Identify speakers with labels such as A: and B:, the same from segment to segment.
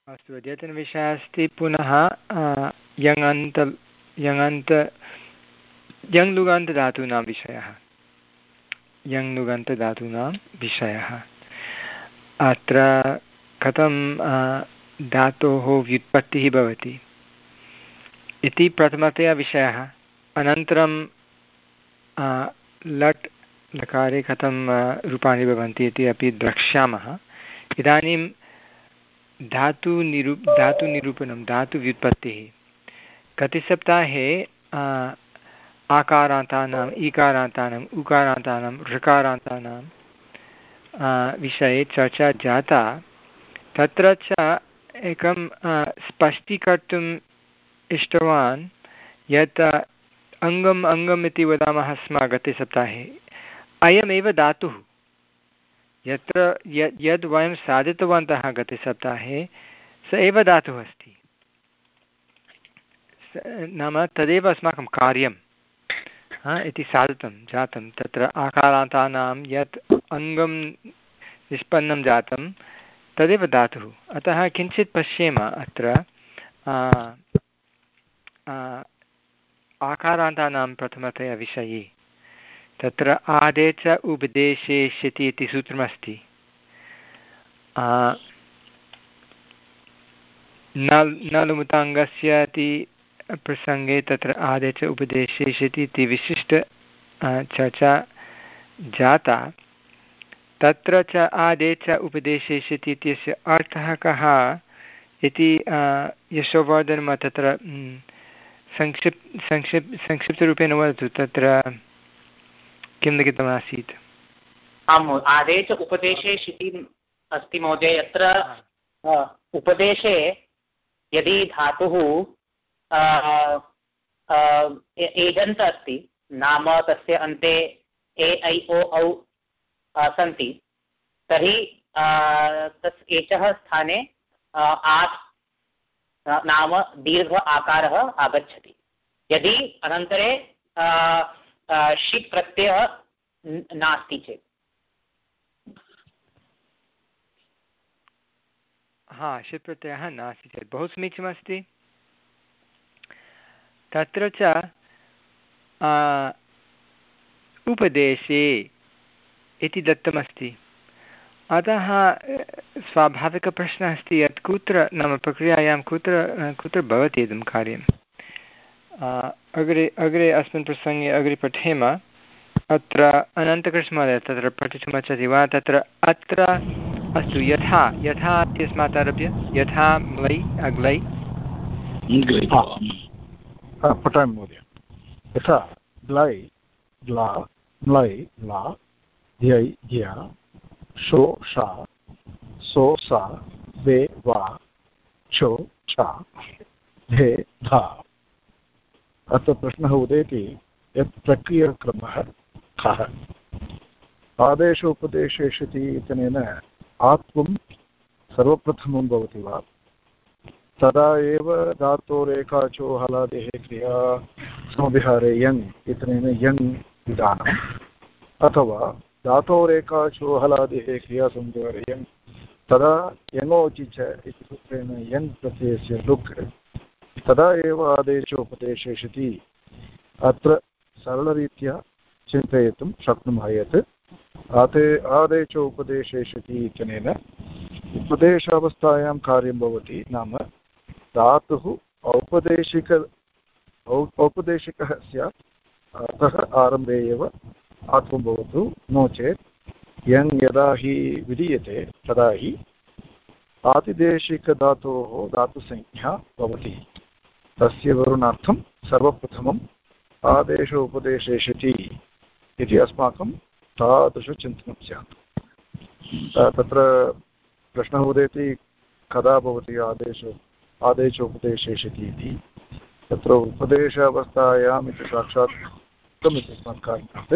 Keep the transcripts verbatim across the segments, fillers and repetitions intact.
A: अस्तु अद्यतनविषयः अस्ति पुनः यङन्त यङन्त यङ् लुगान्तधातूनां विषयः यङ् लुगान्तधातूनां विषयः अत्र कथं धातोः व्युत्पत्तिः भवति इति प्रथमतया विषयः। अनन्तरं लट् लकारे कथं रूपाणि भवन्ति इति अपि द्रक्ष्यामः। इदानीं धातुनिरू धातुनिरूपणं धातुव्युत्पत्तिः गते सप्ताहे आकारान्तानाम् ईकारान्तानाम् उकारान्तानां ऋकारान्तानां विषये चर्चा जाता। तत्र च एकं स्पष्टीकर्तुम् इष्टवान् यत् अङ्गम् अङ्गम् इति वदामः स्म गते सप्ताहे, अयमेव धातुः यत्र यद् यद् वयं साधितवन्तः गते सप्ताहे स एव धातुः अस्ति, नाम तदेव अस्माकं कार्यं इति साधितं जातं। तत्र आकारान्तानां यत् अङ्गं निष्पन्नं जातं तदेव धातुः। अतः किञ्चित् पश्येम अत्र आकारान्तानां प्रथमतया विषये। तत्र आदेश उपदेशेष्यति इति सूत्रमस्ति। नलुमुताङ्गस्य इति प्रसङ्गे तत्र आदेश उपदेशेष्यति इति विशिष्ट चर्चा जाता। तत्र च आदेश उपदेशेष्यति इत्यस्य अर्थः कः इति यशोवर्धनं तत्र संक्षिप् संक्षिप् संक्षिप्तरूपेण वदतु। तत्र किं लिखितमासीत्?
B: आम्, आदेश उपदेशे शिति अस्ति महोदय। यत्र उपदेशे यदि धातुः एजन्त अस्ति, नाम तस्य अन्ते ए ऐ ओ औ सन्ति, तर्हि तस् एचः स्थाने आत् नाम दीर्घ आकारः आगच्छति। यदि अनन्तरे षित् प्रत्ययः नास्ति चेत्।
A: हा, षित् प्रत्ययः नास्ति चेत् बहु समीचीनमस्ति। तत्र च उपदेशे इति दत्तमस्ति। अतः स्वाभाविकप्रश्नः अस्ति यत् कुत्र नाम प्रक्रियायां कुत्र कुत्र भवति इदं कार्यम्। अग्रे अग्रे अस्मिन् प्रसङ्गे अग्रे पठेम। अत्र अनन्तकृष्णमहोदय तत्र पठितुमिच्छति वा? तत्र अत्र अस्तु, यथा यथा इत्यस्मात् आरभ्य यथा म्लै अग्लै
C: पठामि महोदय। यथा ग्लै ग्ला म्लै ला ध्यै ध्या शो शा सो सा वे वा छो छा धे धा। अत्र प्रश्नः उदेति यत् प्रक्रियाक्रमः कः? आदेश उपदेशेष्यति इत्यनेन आत्वं सर्वप्रथमं भवति वा? तदा एव धातोरेकाचो हलादेः क्रिया समविहारे यङ् इत्यनेन यङ् विधानम्, अथवा धातोरेकाचो हलादेः क्रिया समविहारे यङ् तदा यङोचि च इति सूत्रेण यङ् प्रत्ययस्य लुक् तदा एव आदेशोपदेशेष्यति। अत्र सरलरीत्या चिन्तयितुं शक्नुमः यत् आदे आदेशोपदेशेष्यति इत्यनेन उपदेशावस्थायां कार्यं भवति, नाम धातुः औपदेशिक औपदेशिकः स्यात्, अतः आरम्भे एव आत्वं भवतु, नो चेत् यङ् यदा हि विधीयते तदा हि आतिदेशिकधातोः धातुसंज्ञा भवति। तस्य विवरणार्थं सर्वप्रथमम् आदेश उपदेशेष्यति इति अस्माकं तादृशचिन्तनं स्यात्। तत्र प्रश्नः उदेति कदा भवति आदेश आदेशोपदेशेष्यति इति। तत्र उपदेशावस्थायाम् इति साक्षात् उक्तम् इत्यस्मात् कारणात्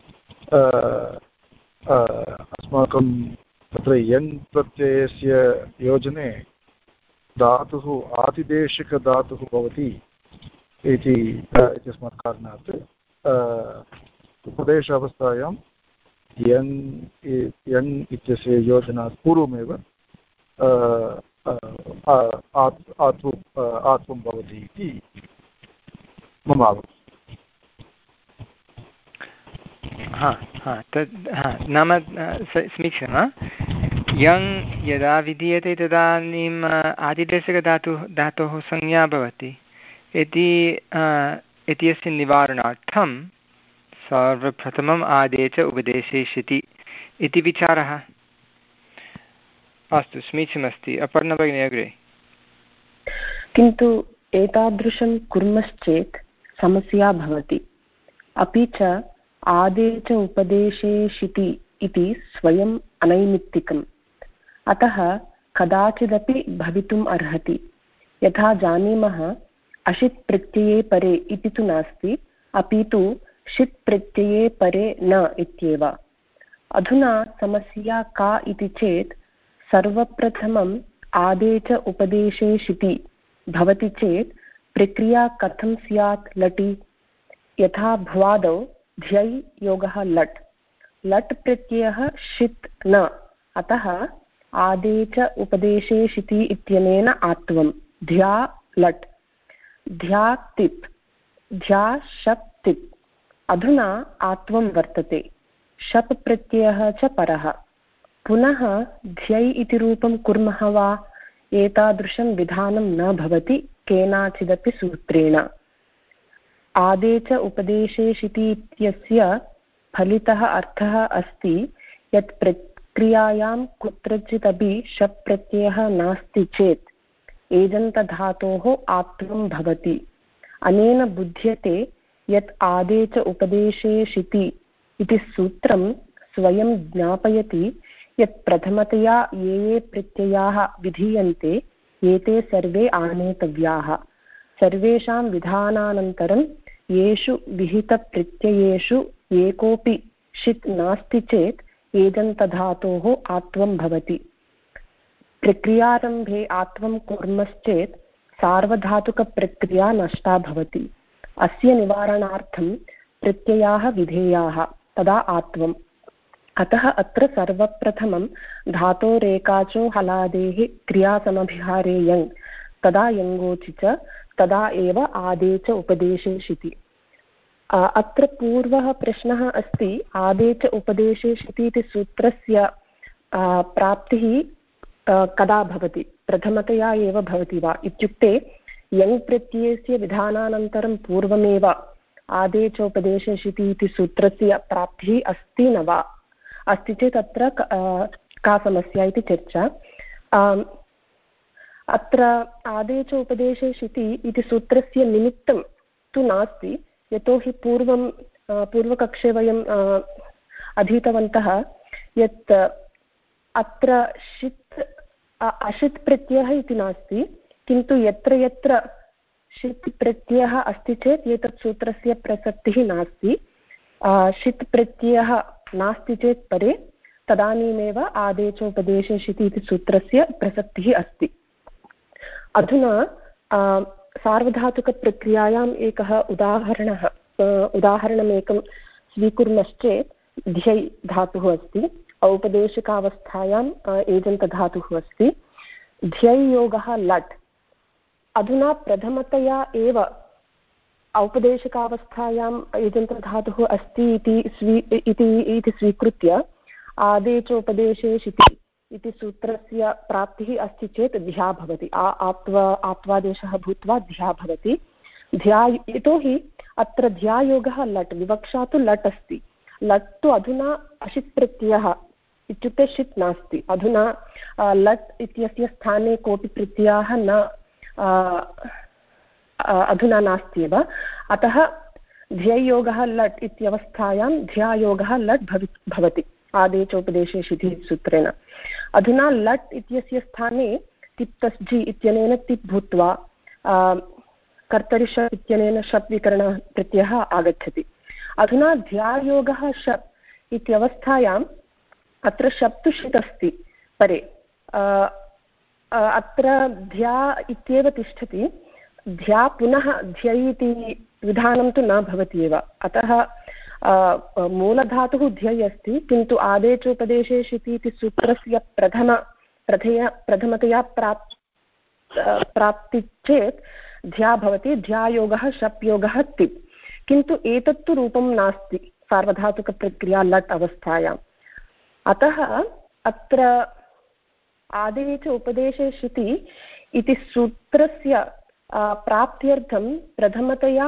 C: अस्माकं तत्र यङ् प्रत्ययस्य योजने धातुः आतिदेशिकधातुः भवति इति इत्यस्मात् कारणात् उपदेशावस्थायां यङ् यङ् इत्यस्य योजनात् पूर्वमेव आत्वं आत्वं भवति इति मम अवगतिः।
A: हा हा तद् हा नाम समीचीनं यङ् यदा विधीयते तदानीम् आदिदेशकधातुः धातोः संज्ञा भवति इति इत्यस्य निवारणार्थं सर्वप्रथमम् आदे च उपदेशेष्यति इति विचारः। अस्तु समीचीनमस्ति। अपर्णा भगिनी अग्रे।
D: किन्तु एतादृशं कुर्मश्चेत् समस्या भवति। अपि च आदे च उपदेशेषिति इति स्वयम् अनैमित्तिकम्, अतः कदाचिदपि भवितुम् अर्हति। यथा जानीमः अशित् प्रत्यये परे इति तु नास्ति, अपि तु षित् प्रत्यये परे न इत्येव। अधुना समस्या का इति चेत् सर्वप्रथमम् आदे च उपदेशेषिति भवति चेत् प्रक्रिया कथं स्यात् लटि? यथा भ्वादौ ध्यै योगः लट्, लट् प्रत्ययः षित् न, अतः आदे च उपदेशेषिति इत्यनेन आत्वं ध्या लट्, ध्या तिप्, ध्या शप् तिप्। अधुना आत्वं वर्तते, शप् प्रत्ययः च परः। पुनः ध्यै इति रूपं कुर्मः वा? एतादृशं विधानं न भवति केनाचिदपि सूत्रेण। आदे च उपदेशेषिति इत्यस्य फलितः अर्थः अस्ति यत् प्रक्रियायां कुत्रचिदपि शप् प्रत्ययः नास्ति चेत् एजन्तधातोः आत्वं भवति। अनेन बुध्यते यत् आदे च उपदेशेषिति इति सूत्रं स्वयं ज्ञापयति यत् प्रथमतया ये ये प्रत्ययाः विधीयन्ते एते सर्वे आनेतव्याः। सर्वेषां विधानानन्तरं येषु विहितप्रत्ययेषु एकोऽपि षित् नास्ति चेत् एजन्तधातोः आत्वं भवति। प्रक्रियारम्भे आत्वं कुर्मश्चेत् सार्वधातुकप्रक्रिया नष्टा भवति। अस्य निवारणार्थं प्रत्ययाः विधेयाः, तदा आत्वम्। अतः अत्र सर्वप्रथमं धातोरेकाचो हलादेः क्रियासमभिहारे यङ्, तदा यङ्गोचि च, तदा एव आदे च उपदेशेषिति। अत्र पूर्वः प्रश्नः अस्ति, आदे च उपदेशेषिति इति सूत्रस्य प्राप्तिः कदा भवति, प्रथमतया एव भवति वा इत्युक्ते यङ् प्रत्ययस्य विधानानन्तरं पूर्वमेव आदे च उपदेशेषिति इति सूत्रस्य प्राप्तिः अस्ति न वा? अस्ति चेत् अत्र का समस्या इति चर्चा। अत्र आदे च उपदेशेषिति इति सूत्रस्य निमित्तं तु नास्ति, यतोहि पूर्वं पूर्वकक्षे वयं अधीतवन्तः यत् अत्र षित् अशित् प्रत्ययः इति नास्ति, किन्तु यत्र यत्र षित् प्रत्ययः अस्ति चेत् एतत् सूत्रस्य प्रसक्तिः नास्ति। षित् प्रत्ययः नास्ति चेत् परे तदानीमेव आदे च उपदेशेषिति इति सूत्रस्य प्रसक्तिः अस्ति। अधुना सार्वधातुकप्रक्रियायाम् एकः उदाहरणः उदाहरणमेकं स्वीकुर्मश्चेत् ध्यै धातुः अस्ति, औपदेशिकावस्थायाम् एजन्तधातुः अस्ति, ध्यै योगः लट्। अधुना प्रथमतया एव औपदेशिकावस्थायाम् एजन्तधातुः अस्ति इति स्वी इति स्वीकृत्य आदे च उपदेशेषिति इति सूत्रस्य प्राप्तिः अस्ति चेत् ध्या भवति, आत्व आत्वादेशः भूत्वा ध्या भवति। ध्या यतोहि अत्र ध्यायोगः लट्, विवक्षा तु लट् अस्ति, लट् तु अधुना अशित् प्रत्ययः इत्युक्ते षित् नास्ति। अधुना लट् इत्यस्य स्थाने कोऽपि प्रत्ययः न अधुना नास्त्येव, अतः ध्ययोगः लट् इत्यवस्थायां ध्यायोगः लट् भवि भवति आदे च उपदेशेषिति सूत्रेण। अधुना लट् इत्यस्य स्थाने तिप्तस् झि इत्यनेन तिप् भूत्वा कर्तरि शप् इत्यनेन शप् विकरणः प्रत्ययः आगच्छति। अधुना ध्यायोगः शप् इत्यवस्थायाम् अत्र शप् तु षित् अस्ति परे, अत्र ध्या इत्येव तिष्ठति, ध्या पुनः ध्यै इति विधानं तु न भवति एव। अतः मूलधातुः ध्यै अस्ति, किन्तु आदे च उपदेशेषिति इति सूत्रस्य प्रथम प्रथया प्रथमतया प्राप् प्राप्ति चेत् ध्या भवति, ध्यायोगः शप्योगः तिप्। किन्तु एतत्तु रूपं नास्ति सार्वधातुकप्रक्रिया लट् अवस्थायाम्। अतः अत्र आदेशे च उपदेशे शिति इति सूत्रस्य प्राप्त्यर्थं प्रथमतया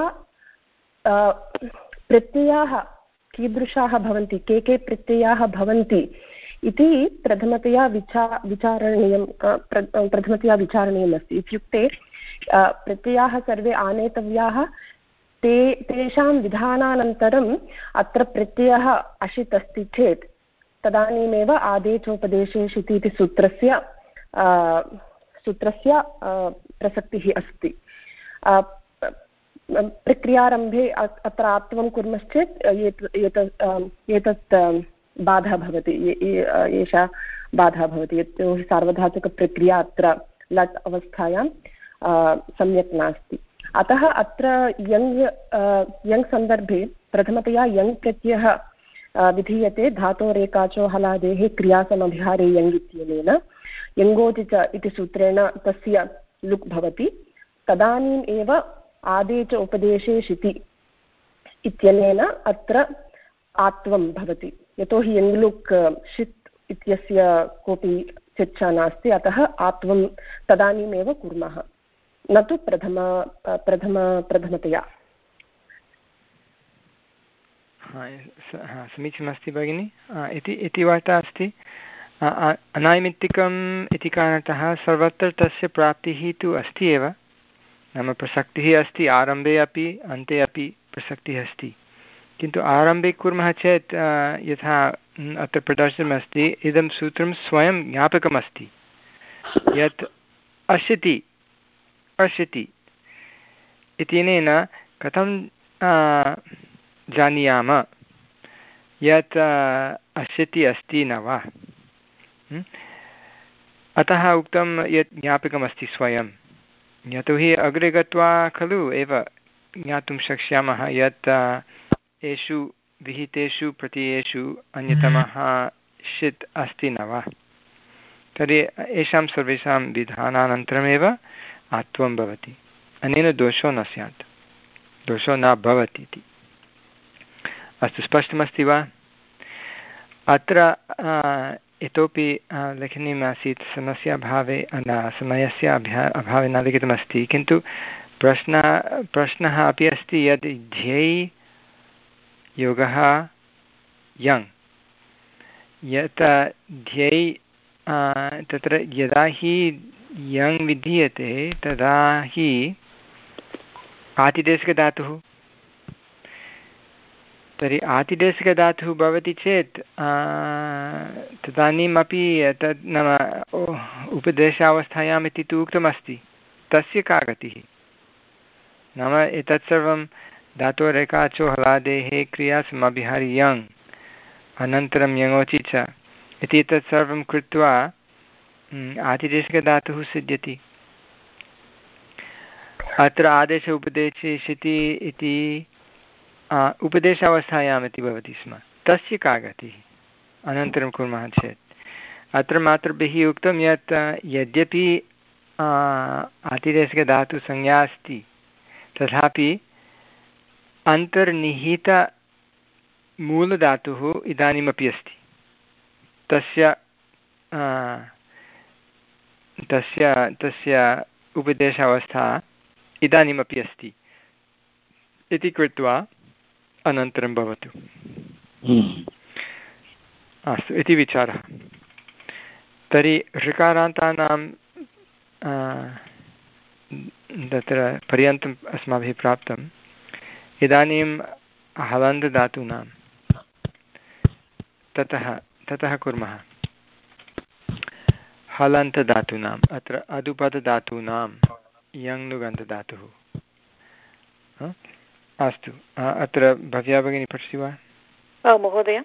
D: प्रत्ययाः कीदृशाः भवन्ति, के के प्रत्ययाः भवन्ति इति प्रथमतया विचा विचारणीयं प्रथमतया विचारणीयमस्ति। इत्युक्ते प्रत्ययाः सर्वे आनेतव्याः, ते तेषां विधानानन्तरम् अत्र प्रत्ययः अशित् अस्ति चेत् तदानीमेव आदेशोपदेशे शिति इति सूत्रस्य सूत्रस्य प्रसक्तिः अस्ति। प्रक्रियारम्भे अत्र आत्वं कुर्मश्चेत् एतत् एतत् बाधा भवति, एषा बाधा भवति, यतोहि सार्वधातुकप्रक्रिया अत्र लट् अवस्थायां सम्यक् नास्ति। अतः अत्र यङ् यङ् सन्दर्भे प्रथमतया यङ् प्रत्ययः विधीयते धातोरेकाचो हलादेः क्रियासमभिहारे यङ् इत्यनेन। यङ्गोचि च इति सूत्रेण तस्य लुक् भवति। तदानीम् एव आदेश उपदेशे शिति इत्यनेन अत्र आत्वं भवति, यतोहि यङ्लुक् षित् इत्यस्य कोऽपि चर्चा नास्ति। अतः आत्वं तदानीमेव कुर्मः, न तु प्रथम प्रथम प्रथमतया।
A: समीचीनमस्ति भगिनि। इति इति वार्ता अस्ति। अनैमित्तिकम् इति कारणतः सर्वत्र तस्य प्राप्तिः तु अस्ति एव, नाम प्रसक्तिः अस्ति, आरम्भे अपि अन्ते अपि प्रसक्तिः अस्ति। किन्तु आरम्भे कुर्मः चेत् यथा अत्र प्रदर्शितमस्ति, इदं सूत्रं स्वयं ज्ञापकमस्ति यत् अशिति अशिति इत्यनेन कथं जानीयाम यत् अशिति अस्ति न वा। अतः उक्तं यत् ज्ञापकमस्ति स्वयं, यतोहि अग्रे गत्वा खलु एव ज्ञातुं शक्ष्यामः यत् एषु विहितेषु प्रत्ययेषु अन्यतमः षित् अस्ति न वा। तर्हि येषां सर्वेषां विधानानन्तरमेव आत्वं भवति, अनेन दोषो न स्यात्, दोषो न भवति इति। अस्तु, स्पष्टमस्ति वा? अत्र इतोपि लेखनीयमासीत्, समस्याभावे न समयस्य अभ्या अभावे न लिखितमस्ति, किन्तु प्रश्नः प्रश्नः अपि अस्ति यद् ध्येय् योगः यङ्, यत् ध्येय् तत्र यदा हि यङ् विधीयते तदा हि आतिदेशिकधातुः, तर्हि आतिदेशिकधातुः भवति चेत् तदानीमपि तद् नाम उपदेशावस्थायाम् इति तु उक्तमस्ति, तस्य का गतिः? नाम एतत् सर्वं धातोरेकाचो हलादेः क्रियासमभिहारि यङ् अनन्तरं यङोचि च इति एतत् सर्वं कृत्वा आतिदेशिकधातुः सिद्ध्यति। अत्र आदेश उपदेशे शिति इति उपदेशावस्थायाम् इति भवति स्म, तस्य का गतिः अनन्तरं कुर्मः चेत्? अत्र मातृभिः उक्तं यत् यद्यपि आतिदेशिकधातुसंज्ञा अस्ति तथापि अन्तर्निहितमूलधातुः इदानीमपि अस्ति, तस्य तस्य तस्य उपदेशावस्था इदानीमपि अस्ति इति कृत्वा अनन्तरं भवतु। अस्तु, इति विचारः। तर्हि ऋकारान्तानां तत्र पर्यन्तम् अस्माभिः प्राप्तम्। इदानीं हलन्तधातूनां ततः ततः कुर्मः। हलन्तधातूनाम् अत्र अदुपदधातूनां यङ्नुगन्तधातुः। अस्तु, अत्र भव्या भगिनी पठति वा?
E: महोदय,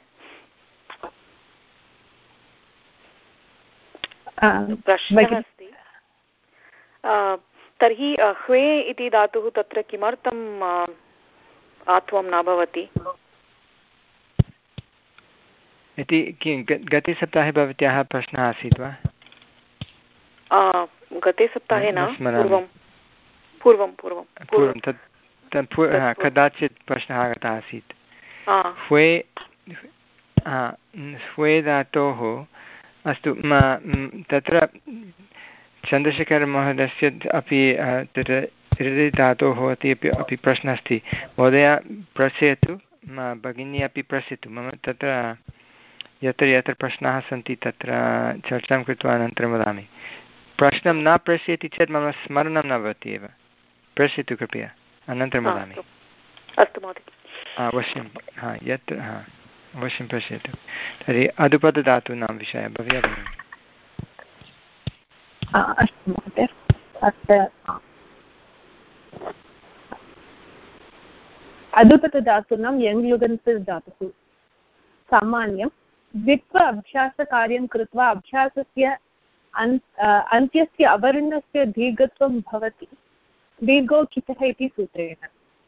E: प्रश्नः अस्ति। तर्हि ह्वे इति धातुः तत्र किमर्थम् आत्वं न भवति इति
A: गते सप्ताहे भवत्याः प्रश्नः आसीत् वा?
E: गते सप्ताहे न पूर्वं पूर्वं पूर्वं
A: पूर्वं तत् कदाचित् प्रश्नः आगतः आसीत् ह्वे ह्वे धातोः अस्तु तत्र चन्द्रशेखरमहोदयस्य अपि तत्र ऋ धातोः अपि अपि प्रश्नः अस्ति महोदय प्रश्यतु भगिनी अपि पश्यतु मम तत्र यत्र यत्र प्रश्नाः सन्ति तत्र चर्चां कृत्वा अनन्तरं वदामि प्रश्नं न पश्यति चेत् मम स्मरणं न भवति एव पश्यतु कृपया अनन्तरं वदामि
E: अस्तु महोदय
A: अवश्यं हा यत्र हा अवश्यं पश्यतु तर्हि अधुपदधातूनां विषयः भव्या भगिनी
D: अस्तु महोदय अत्र अधुपदधातूनां यङ्लुगन्तधातुः सामान्यं द्वित्व अभ्यासकार्यं कृत्वा अभ्यासस्य अन्त्यस्य अवर्णस्य दीर्घत्वं भवति दीर्घो कितः इति सूत्रेण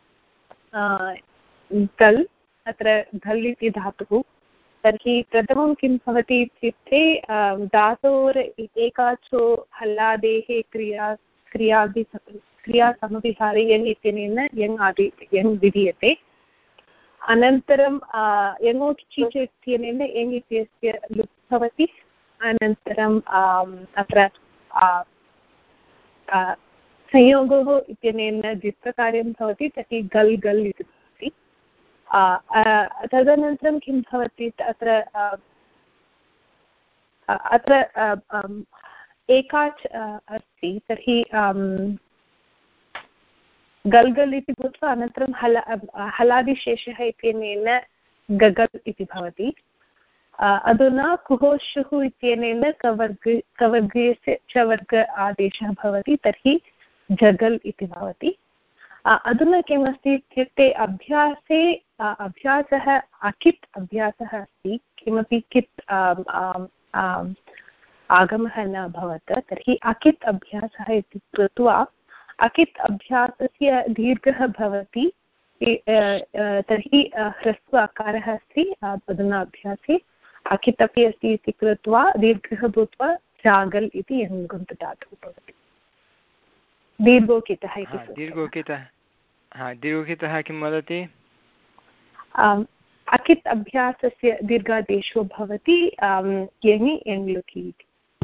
D: गल् अत्र घल् इति धातुः तर्हि प्रथमं किं भवति इत्युक्ते धातोर् एकाचो हल्लादेः क्रिया क्रियादि क्रियासमविहारे यङ् इत्यनेन यङ् आदि यङ् विधीयते अनन्तरं यङोचिच इत्यनेन यङ् इत्यस्य लुप् भवति अनन्तरं अत्र संयोगः इत्यनेन द्वित्वकार्यं भवति तर्हि गल् गल् इति भवति तदनन्तरं किं भवति अत्र अत्र एकाच् अस्ति तर्हि गल् गल् इति भूत्वा अनन्तरं हल हलादिशेषः इत्यनेन गगल् इति भवति अधुना कुहोशुः इत्यनेन कवर्ग कवर्गस्य च वर्ग आदेशः भवति तर्हि जगल् इति भवति अधुना किमस्ति इत्युक्ते अभ्यासे अभ्यासः अकित् अभ्यासः अस्ति किमपि कित् आगमः न अभवत् तर्हि अकित् अभ्यासः इति कृत्वा अकित् अभ्यासस्य दीर्घः भवति तर्हि ह्रस्व अकारः अस्ति अधुना अभ्यासे अकित् अपि अस्ति इति कृत्वा दीर्घः भूत्वा जागल् इति यङ्लुगन्तधातुः भवति दीर्घोकितः इति
A: दीर्घोकितः हा दीर्घोकितः किं वदति
D: अकित् अभ्यासस्य दीर्घादेशो भवति यङि यङ्लुकि इति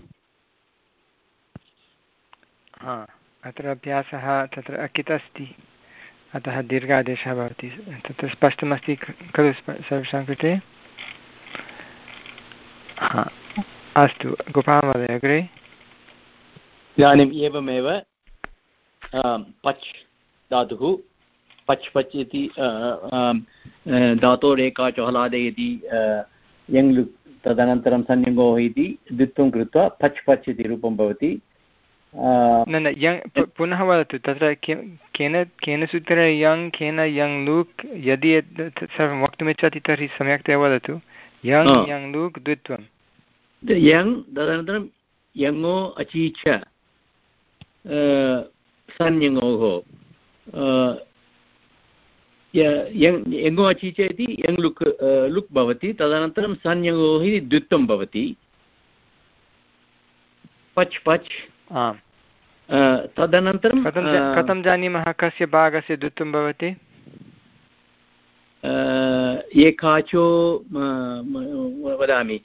A: हा अत्र अभ्यासः तत्र अकित् अस्ति अतः दीर्घादेशः भवति तत्र स्पष्टमस्ति खलु सर्वेषां कृते हा अस्तु गोपालमहोदय अग्रे
F: इदानीम् एवमेव पच् धातुः पच् पच् इति धातोरेकाचो हलादे इति यङ् तदनन्तरं संयोगः इति द्वित्वं कृत्वा पच् पच् इति रूपं भवति
A: न न यङ् पुनः वदतु तत्र केन केन सूत्रेण यङ् केन यङ् लूक् यदि सर्वं वक्तुमिच्छति तर्हि सम्यक्तया वदतु यङ् यङ् लूक् द्वित्वं
F: यङ् तदनन्तरं यङो अचि च संयङोः यङो अचि च इति यङ् लुक् लुक् भवति तदनन्तरं संयङोः इति द्वित्वं भवति पच् पच्
A: आम्
F: तदनन्तरं
A: कथं जानीमः कस्य भागस्य द्वित्वं भवति
F: एकाचो वदामि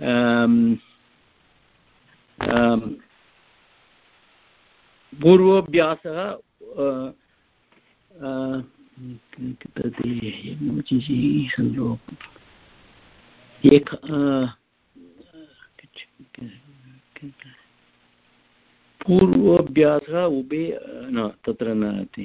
F: पूर्वोऽभ्यासः एक पूर्वोऽभ्यासः उभे न तत्र नास्ति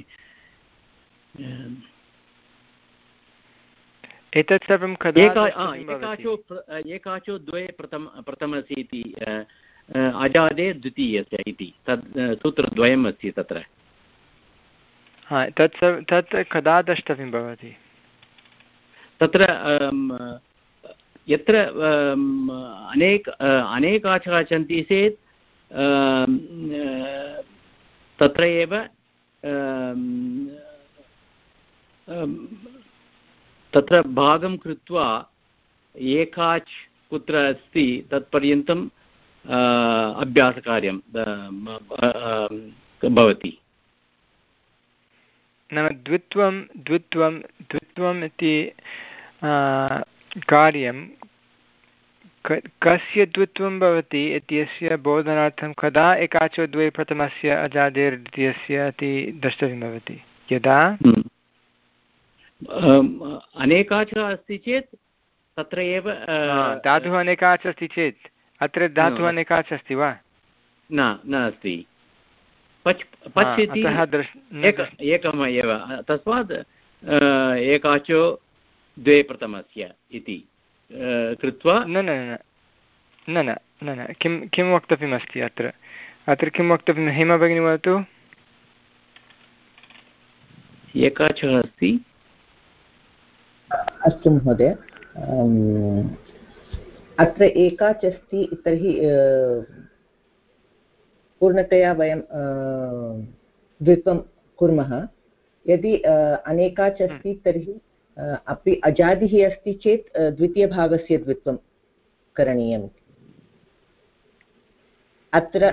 A: एतत् सर्वं कदा
F: एकाचो एकाचो द्वे प्रथम प्रथमस्य इति अजादे द्वितीयस्य इति तद् सूत्रद्वयम् अस्ति तत्र
A: हा तत् तत् कदा द्रष्टव्यं भवति
F: तत्र यत्र अनेक अनेकाचः सन्ति चेत् तत्र एव तत्र भागं कृत्वा एकाच् कुत्र अस्ति तत्पर्यन्तं अभ्यासकार्यं भवति।
A: नाम द्वित्वं द्वित्वं द्वित्वम् इति कार्यं कस्य द्वित्वं भवति इत्यस्य बोधनार्थं कदा एकाचो द्वे प्रथमस्य अजादेर्द्वितीयस्य इति द्रष्टव्यं भवति। यदा
F: अनेकाच अस्ति चेत् तत्र एव
A: धातुः अनेकाच अस्ति चेत् अत्र धातुः अनेकाच अस्ति वा?
F: न नास्ति। पच् पच् इति एकम् एव, तस्मात् एकाचो द्वे प्रथमस्य इति कृत्वा
A: न न न न न न न किं किं वक्तव्यमस्ति अत्र अत्र किं वक्तव्यं? हेमा भगिनी वदतु।
F: एकाचः अस्ति।
G: अस्तु महोदय, अत्र एकाच् अस्ति तर्हि पूर्णतया वयं द्वित्वं कुर्मः। यदि अनेकाच् अस्ति तर्हि अपि अजादिः अस्ति चेत् द्वितीयभागस्य द्वित्वं करणीयम्। अत्र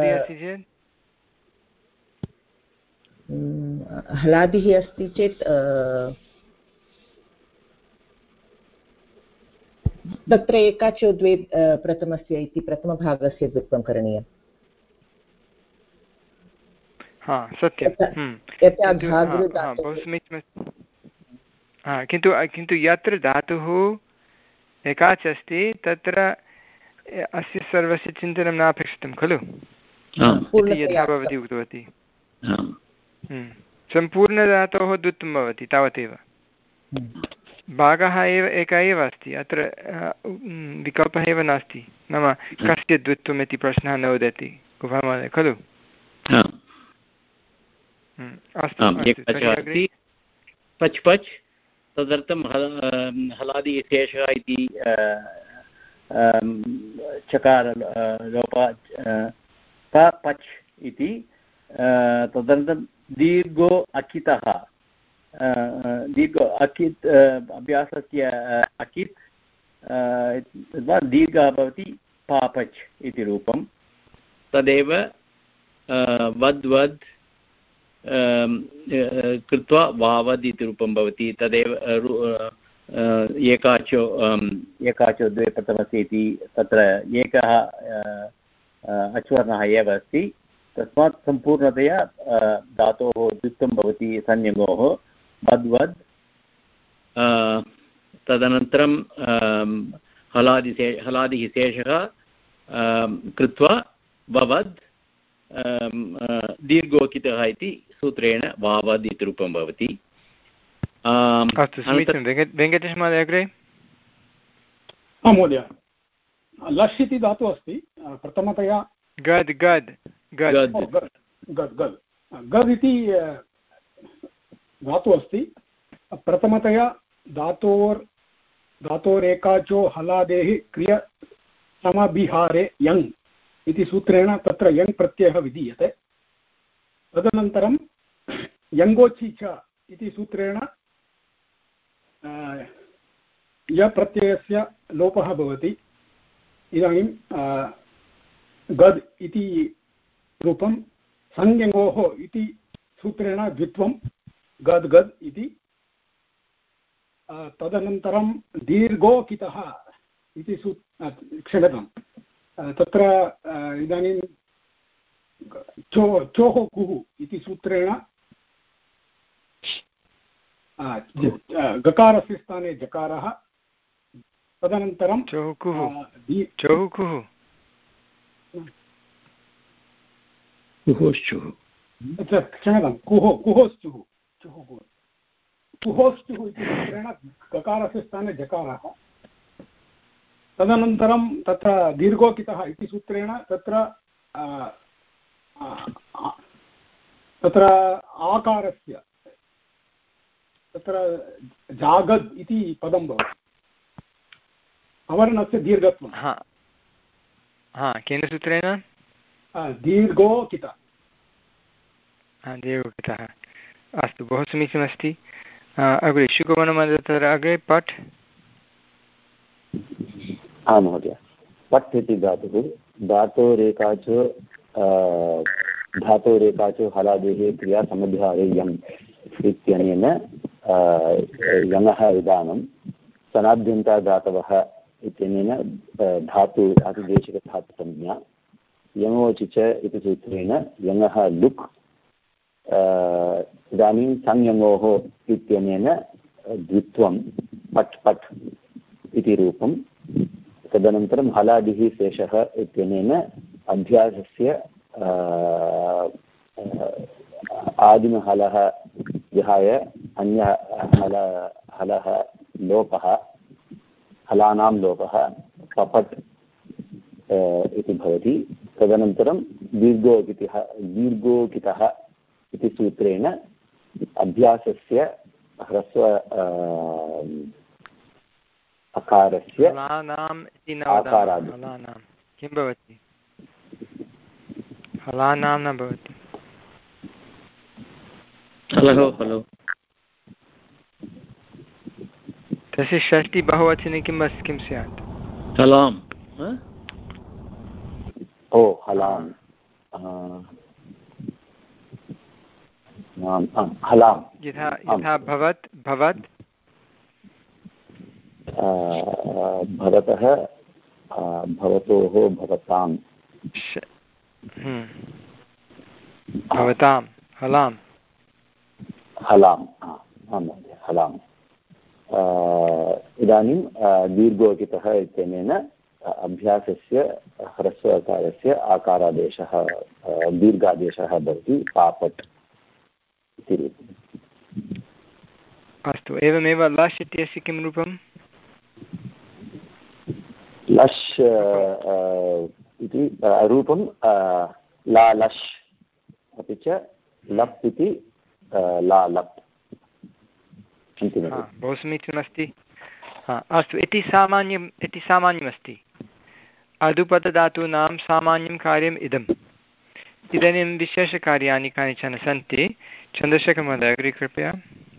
G: हलादिः अस्ति चेत् तत्र एकाचो द्वे प्रथमस्य इति प्रथमभागस्य द्वित्वं करणीयम्।
A: हा सत्यं, बहु समीचीनं। हा किन्तु किन्तु यत्र धातुः एकाच् अस्ति तत्र अस्य सर्वस्य चिन्तनं नापेक्षितं खलु, यथा भवती उक्तवती। सम्पूर्णधातोः द्वित्वं भवति तावदेव। भागः एव एकः एव अस्ति, अत्र विकल्पः एव नास्ति। नाम कस्य द्वित्वम् इति प्रश्नः न उदेति महोदय खलु।
F: पच् पच् तदर्थं हलादि शेषः इति चकार लोपः पच् इति, तदनन्तरं दीर्घो अकितः, दीर्घो अकित् अभ्यासस्य अकित् दीर्घः भवति पापच् इति रूपं। तदेव वद्वद् कृत्वा वावद् इति रूपं भवति। तदेव एकाचो एकाचो द्वे प्रथमस्य इति, तत्र एकः अच्वर्णः एव अस्ति, तस्मात् सम्पूर्णतया धातोः द्वित्वं भवति संज्ञोः वद्वद्। तदनन्तरं हलादिशे हलादिः शेषः कृत्वा ववद् दीर्घोकितः इति सूत्रेण वावद् इति रूपं भवति।
A: अस्तु समीचीनं। वेङ्कटेश महोदय अग्रे।
H: आं महोदय, लश् इति धातुः अस्ति प्रथमतया।
A: गद् गद्
H: गद् गद् गद् गद् इति धातुः अस्ति। प्रथमतया धातोर् धातोरेकाचो हलादेः क्रिय समभिहारे यङ् इति सूत्रेण तत्र यङ् प्रत्ययः विधीयते। तदनन्तरं यङ्गोचि च इति सूत्रेण य प्रत्ययस्य लोपः भवति। इदानीं गद् इति रूपं संज्ञोः इति सूत्रेण द्वित्वं गद् गद् इति। तदनन्तरं दीर्घोकितः इति सू क्षम्यतां, तत्र इदानीं चो चोः कुः इति सूत्रेण गकारस्य स्थाने जकारः। तदनन्तरं
A: चोः कुः चोः कुः
H: कुहोश्चुः, क्षम्यतां कुहो कुहोश्चुः चुः कुः कुहोश्चुः इति सूत्रेण गकारस्य स्थाने जकारः। तदनन्तरं तत्र दीर्घोकितः इति सूत्रेण तत्र तत्र आकारस्य तत्र जागद् इति पदं भवति, अवर्णस्य दीर्घत्वं।
A: हा केन सूत्रेण?
H: दीर्घोकितः।
A: दीर्घोकितः, अस्तु बहु समीचीनमस्ति। अग्रे शुकवनमहोदय, तत्र अग्रे पठ्।
I: आं महोदय, पठ् इति धातुः धातोरेकाचो धातोरेकाचो हलादेः क्रिया समभ्यारे यम् इत्यनेन यङः विधानं सनाद्यन्तादातवः इत्यनेन धातु धातुदेशिकधातुसंज्ञा यङोचि च इति सूत्रेण यङः लुक् इदानीं संयङोः इत्यनेन द्वित्वं पट् पट् इति रूपं तदनन्तरं हलादिः शेषः इत्यनेन अभ्यासस्य आदिमहलः विहाय अन्य हल हलः लोपः हलानां लोपः पपट् इति भवति तदनन्तरं दीर्घोकितः दीर्घोकितः इति सूत्रेण अभ्यासस्य ह्रस्व अकारस्य आकारादि
A: किं भवति हलानां न भवति
F: हलो हलो
A: तस्य षष्टि बहुवचने किम् अस्ति किं स्यात्
F: हलाम्
I: ओ हलाम् हलां
A: यथा यथा भवत् भवत्
I: भवतः भवतोः भवतां
A: भवतां हलां
I: हलाम् आं महोदय हलाम् इदानीं दीर्घोकितः इत्यनेन अभ्यासस्य ह्रस्वकारस्य आकारादेशः दीर्घादेशः भवति पापट् इति रूपम्
A: अस्तु एवमेव लश् इत्यस्य किं रूपं
I: लश् इति रूपं ला लश् अपि च लप् इति ला लप्
A: बहु समीचीनमस्ति अस्तु इति सामान्यम् इति सामान्यमस्ति अदुपतधातूनां सामान्यं कार्यम् इदम् इदानीं विशेषकार्याणि कानिचन सन्ति चन्द्रशेखर महोदय अग्रे कृपया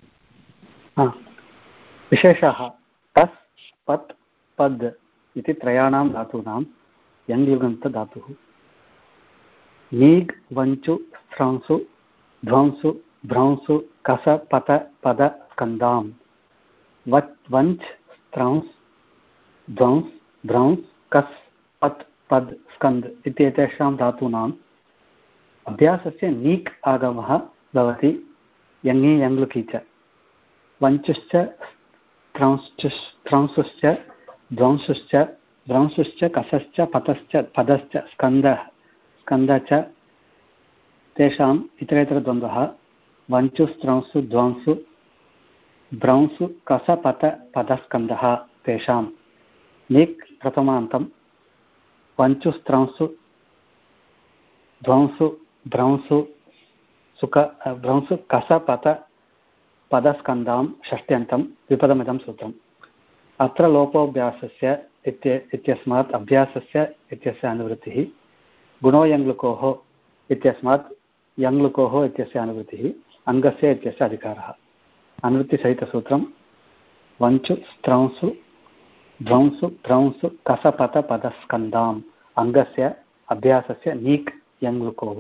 J: विशेषः तस् पत् पद् इति त्रयाणां धातूनां यङ्लुगन्तधातुः नीग् वञ्चु स्रंसु ध्वंसु भ्रंसु कस पत पद स्कन्दां वच् वञ्च् स्त्रंस् ध्वंस् भ्रंस् कस् पत् पद् स्कन्द् इत्येतेषां धातूनाम् अभ्यासस्य नीक् आगमः भवति यङि यङ्लुकि च वञ्चुश्च स्त्रंश्च स्त्रंसुश्च ध्वंसुश्च भ्रंसुश्च कसश्च पतश्च पदश्च स्कन्दः स्कन्दः च तेषाम् इतरेतरद्वन्द्वः वञ्चु स्त्रंसु ध्वंसु भ्रंसु कसपत पदस्कन्दः तेषां नीक् प्रथमान्तं वञ्चु स्त्रंसु ध्वंसु भ्रंसु सुख भ्रंसु कसपत पदस्कन्दां षष्ट्यन्तं विपदमिदं सूत्रम् अत्र लोपोऽभ्यासस्य इत्य इत्यस्मात् अभ्यासस्य इत्यस्य अनुवृत्तिः गुणो यङ्लुकोः इत्यस्मात् यङ्लुकोः इत्यस्य अनुवृत्तिः अङ्गस्य इत्यस्य अधिकारः अनुवृत्तिसहितसूत्रं वञ्चु स्त्रंसु ध्वंसु भ्रंसु कसपतपदस्कन्दाम् अङ्गस्य अभ्यासस्य नीक् यङ्लुकोः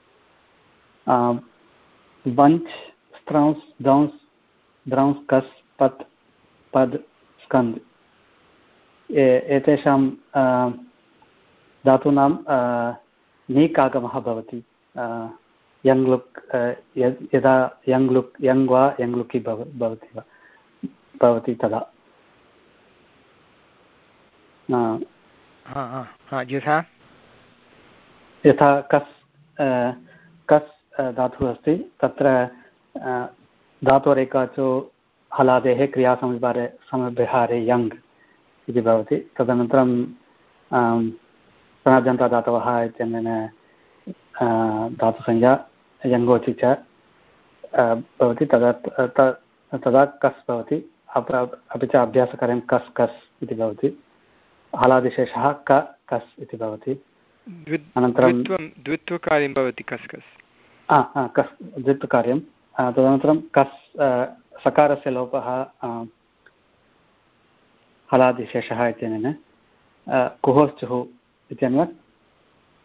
J: वञ्च् स्त्रंस् ध्वंस् भ्रंस् कस् पत् पद् स्कन्द् एतेषां धातूनां नीक् आगमः भवति यङ्लुक् यदा यङ्लुक् यङ् वा यङ्लुकि भवति वा भवति तदा
A: यथा
J: यथा कस् कस् धातुः अस्ति तत्र धातोरेकाचो हलादेः क्रियासमविहारे समविहारे यङ् इति भवति तदनन्तरं सनाद्यन्तादातवः इत्यनेन धातुसंज्ञा यङ्गोचि च भवति तदा तदा कस् भवति अपि च अभ्यासकार्यं कस् कस् इति भवति हलादिशेषः क कस् इति भवति अनन्तरं
A: द्वित्वकार्यं भवति कस् कस्
J: कस् द्वित्वकार्यं तदनन्तरं कस् सकारस्य लोपः हलादिशेषः इत्यनेन कुहोश्चुः इत्यनेन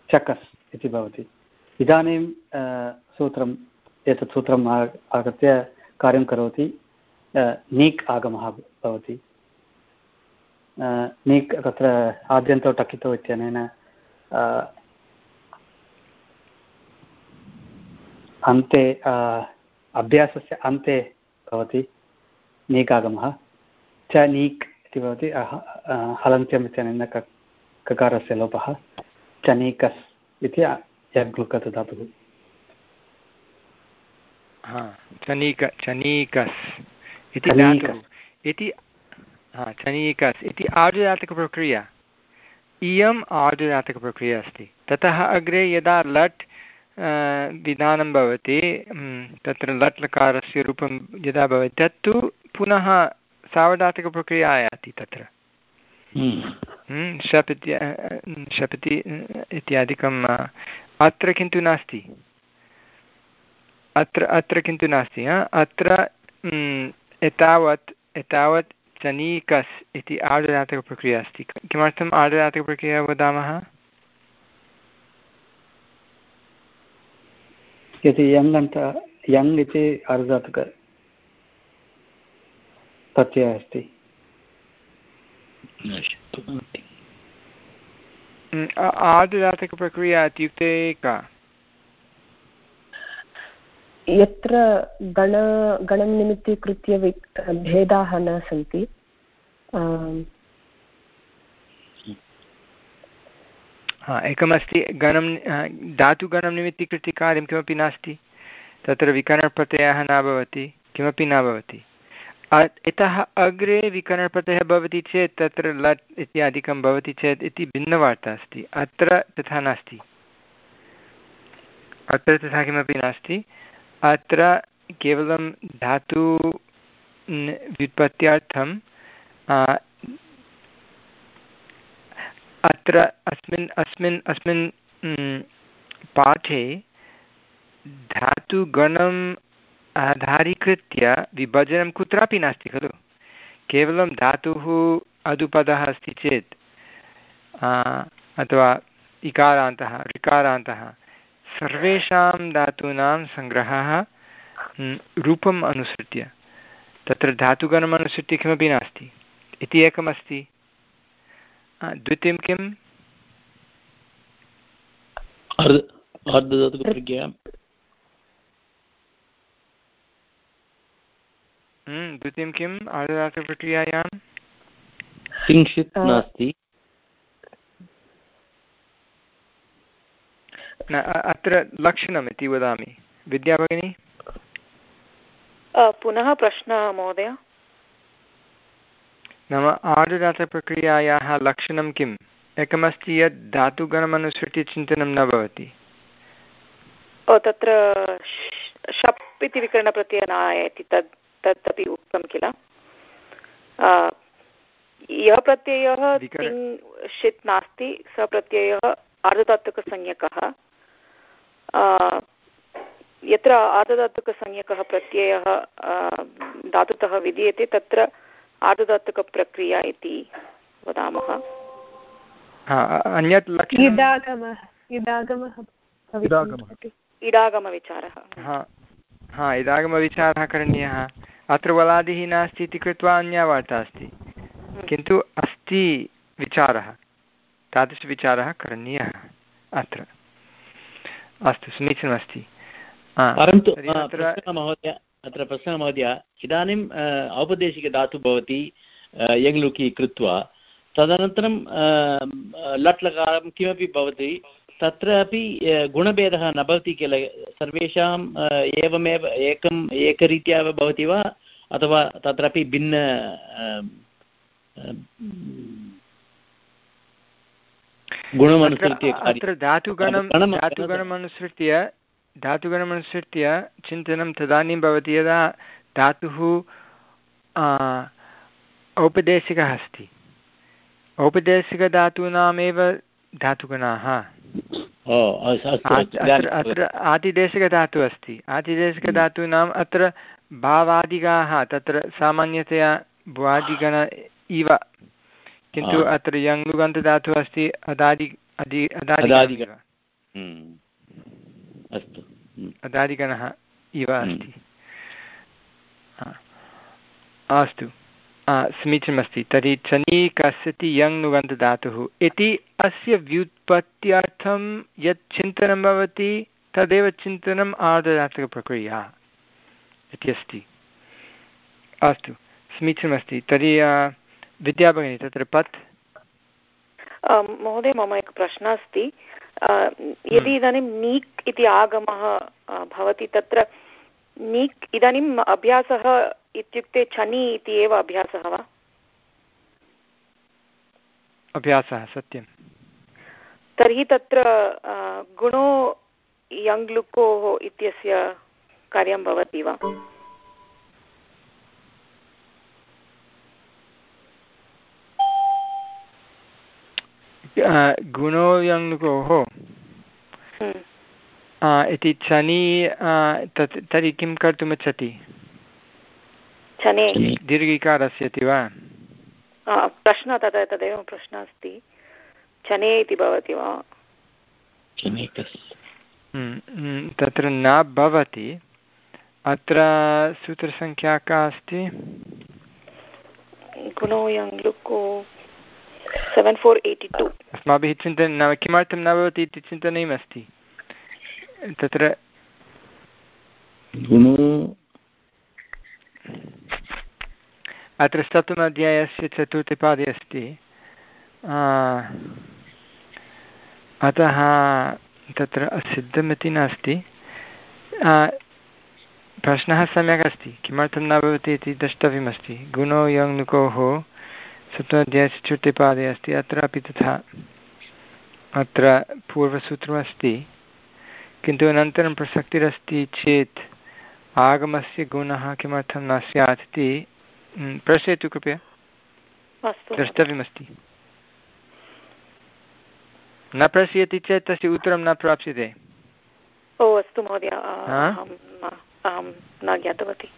J: चकस् इति भवति। इदानीं सूत्रम् एतत् सूत्रम् आगत्य कार्यं करोति। नीक् आगमः भवति। नीक् तत्र आद्यन्तौ टकितौ इत्यनेन अन्ते अभ्यासस्य अन्ते भवति नीक् आगमः। च नीक् इति भवति हलन्त्यम् इत्यनेन ककारस्य लोपः। चनीकस् इति यग्लुकत् धातुः।
A: चनीक चनीकस् इति धातुः इति चनीकस् इति आर्धधातुकप्रक्रिया। इयम् आर्धधातुकप्रक्रिया अस्ति। ततः अग्रे यदा लट् विधानं भवति तत्र लट् लकारस्य रूपं यदा भवति तत्तु पुनः सार्वधातुकप्रक्रिया आयाति तत्र। शप् इत्या शपति इत्यादिकम् अत्र किन्तु नास्ति। अत्र अत्र किन्तु नास्ति। अत्र एतावत् एतावत् चनीकस् इति आर्धधातुकप्रक्रिया अस्ति। किमर्थम् आर्धधातुकप्रक्रिया वदामः?
J: यदि यङ् अन्त यङ् इति आर्धधातुक प्रत्ययः अस्ति।
A: आर्धधातुकप्रक्रिया इत्युक्ते का?
D: यत्र गण गणं निमित्तीकृत्य भेदाः न सन्ति।
A: हा एकमस्ति गणं धातुगणं निमित्तीकृत्य कार्यं किमपि नास्ति। तत्र विकरणप्रत्ययः न भवति, किमपि न भवति। इतः अग्रे विकरणप्रत्ययः भवति चेत् तत्र लट् इत्यादिकं भवति चेत् इति भिन्नवार्ता अस्ति। अत्र तथा नास्ति। अत्र तथा किमपि नास्ति। अत्र केवलं धातु व्युत्पत्त्यर्थं अत्र अस्मिन् अस्मिन् अस्मिन् पाठे धातुगणम् आधारीकृत्य विभजनं कुत्रापि नास्ति खलु। केवलं धातुः अदुपदः अस्ति चेत् अथवा इकारान्तः ऋकारान्तः सर्वेषां धातूनां सङ्ग्रहः रूपम् अनुसृत्य, तत्र धातुगणम् अनुसृत्य किमपि नास्ति इति एकमस्ति। द्वितीयं किम्? द्वितीयं किम् आर्धधातुकप्रक्रियायां?
F: किञ्चित् नास्ति।
A: न अत्र लक्षणम् इति वदामि। विद्या भगिनी
E: पुनः प्रश्नः महोदय।
A: नाम आर्धधातुकप्रक्रियायाः लक्षणं किम्? एकमस्ति यत् धातुगणमनुसृत्य चिन्तनं न भवति।
E: ओ तत्र शप् इति विकरणप्रत्ययः न आयाति तद् तत् अपि उक्तं किल। यः प्रत्ययः तिङ् षित् नास्ति सः प्रत्ययः आर्धधातुकसंज्ञकः। यत्र आर्धधातुकसंज्ञकः प्रत्ययः धातुतः विधीयते तत्र आर्धधातुकप्रक्रिया इति वदामः।
A: अन्यत्
E: इडागमविचारः।
A: हा इडागमविचारः करणीयः। अत्र वलादिः नास्ति इति कृत्वा अन्या वार्ता अस्ति, किन्तु अस्ति विचारः, तादृशविचारः करणीयः अत्र। अस्तु, समीचीनमस्ति।
F: परन्तु महोदय अत्र प्रश्नः महोदय, इदानीम् औपदेशिकधातुः भवति यङ्लुकि कृत्वा, तदनन्तरं लट् लकारं किमपि भवति, तत्र अपि गुणभेदः न भवति किल। सर्वेषाम् एवमेव एकम् एकरीत्या एव भवति वा, अथवा तत्रापि भिन्न गुणमनुसृत्य?
A: अत्र धातुगणं धातुगणमनुसृत्य धातुगणमनुसृत्य चिन्तनं तदानीं भवति यदा धातुः औपदेशिकः अस्ति। औपदेशिकधातूनामेव धातुगणाः। अत्र आतिदेशिकधातुः अस्ति। आतिदेशिकधातूनाम् अत्र भावादिगाः तत्र सामान्यतया भ्वादिगण इव, किन्तु अत्र यङ्लुगन्तधातुः अस्ति अदादि अदि अदादिगः।
F: अस्तु
A: अदादिगणः इव अस्ति। अस्तु समीचीनमस्ति। तर्हि चनी कस्यति यङ् नुगन्तधातुः इति अस्य व्युत्पत्त्यर्थं यत् चिन्तनं भवति तदेव चिन्तनम् आर्धधातुकप्रक्रिया इति अस्ति। अस्तु समीचीनमस्ति। तर्हि विद्या भगिनी तत्र पत्
E: महोदय मम एकः प्रश्नः अस्ति। यदि इदानीं नीक् इति आगमः भवति तत्र नीक् इदानीम् अभ्यासः इत्युक्ते छनि इति एव अभ्यासः वा?
A: अभ्यासः सत्यं।
E: तर्हि तत्र गुणो यङ्लुकोः इत्यस्य कार्यं भवति वा?
A: गुणो यङ्लुकोः इति छनि तत् तर्हि किं कर्तुमिच्छति?
E: छने
A: दीर्घिकारस्य इति वा?
E: प्रश्नः तदा तदेव प्रश्नः अस्ति। छने इति भवति वा?
A: तत्र न भवति। अत्र सूत्रसङ्ख्या का अस्ति?
E: गुणो यङ्लुको सेवेन् फोर् एय्टि टु।
A: अस्माभिः चिन्तनं नाम किमर्थं न भवति इति चिन्तनीयमस्ति। तत्र अत्र सप्तम अध्यायस्य चतुर्थे पादे अस्ति। अतः तत्र असिद्धमिति नास्ति। प्रश्नः सम्यक् अस्ति, किमर्थं न भवति इति द्रष्टव्यमस्ति। गुणो यङ्लुकोः सप्तमाध्यायस्य चतुर्थे पादे अस्ति। अत्रापि तथा अत्र पूर्वसूत्रमस्ति, किन्तु अनन्तरं प्रसक्तिरस्ति चेत् आगमस्य गुणः किमर्थं न स्यात् इति प्रश्यतु कृपया। द्रष्टव्यमस्ति। न प्रश्यति चेत् तस्य उत्तरं न प्राप्स्यते।
E: ओ अस्तु महोदय, अहं न ज्ञातवती।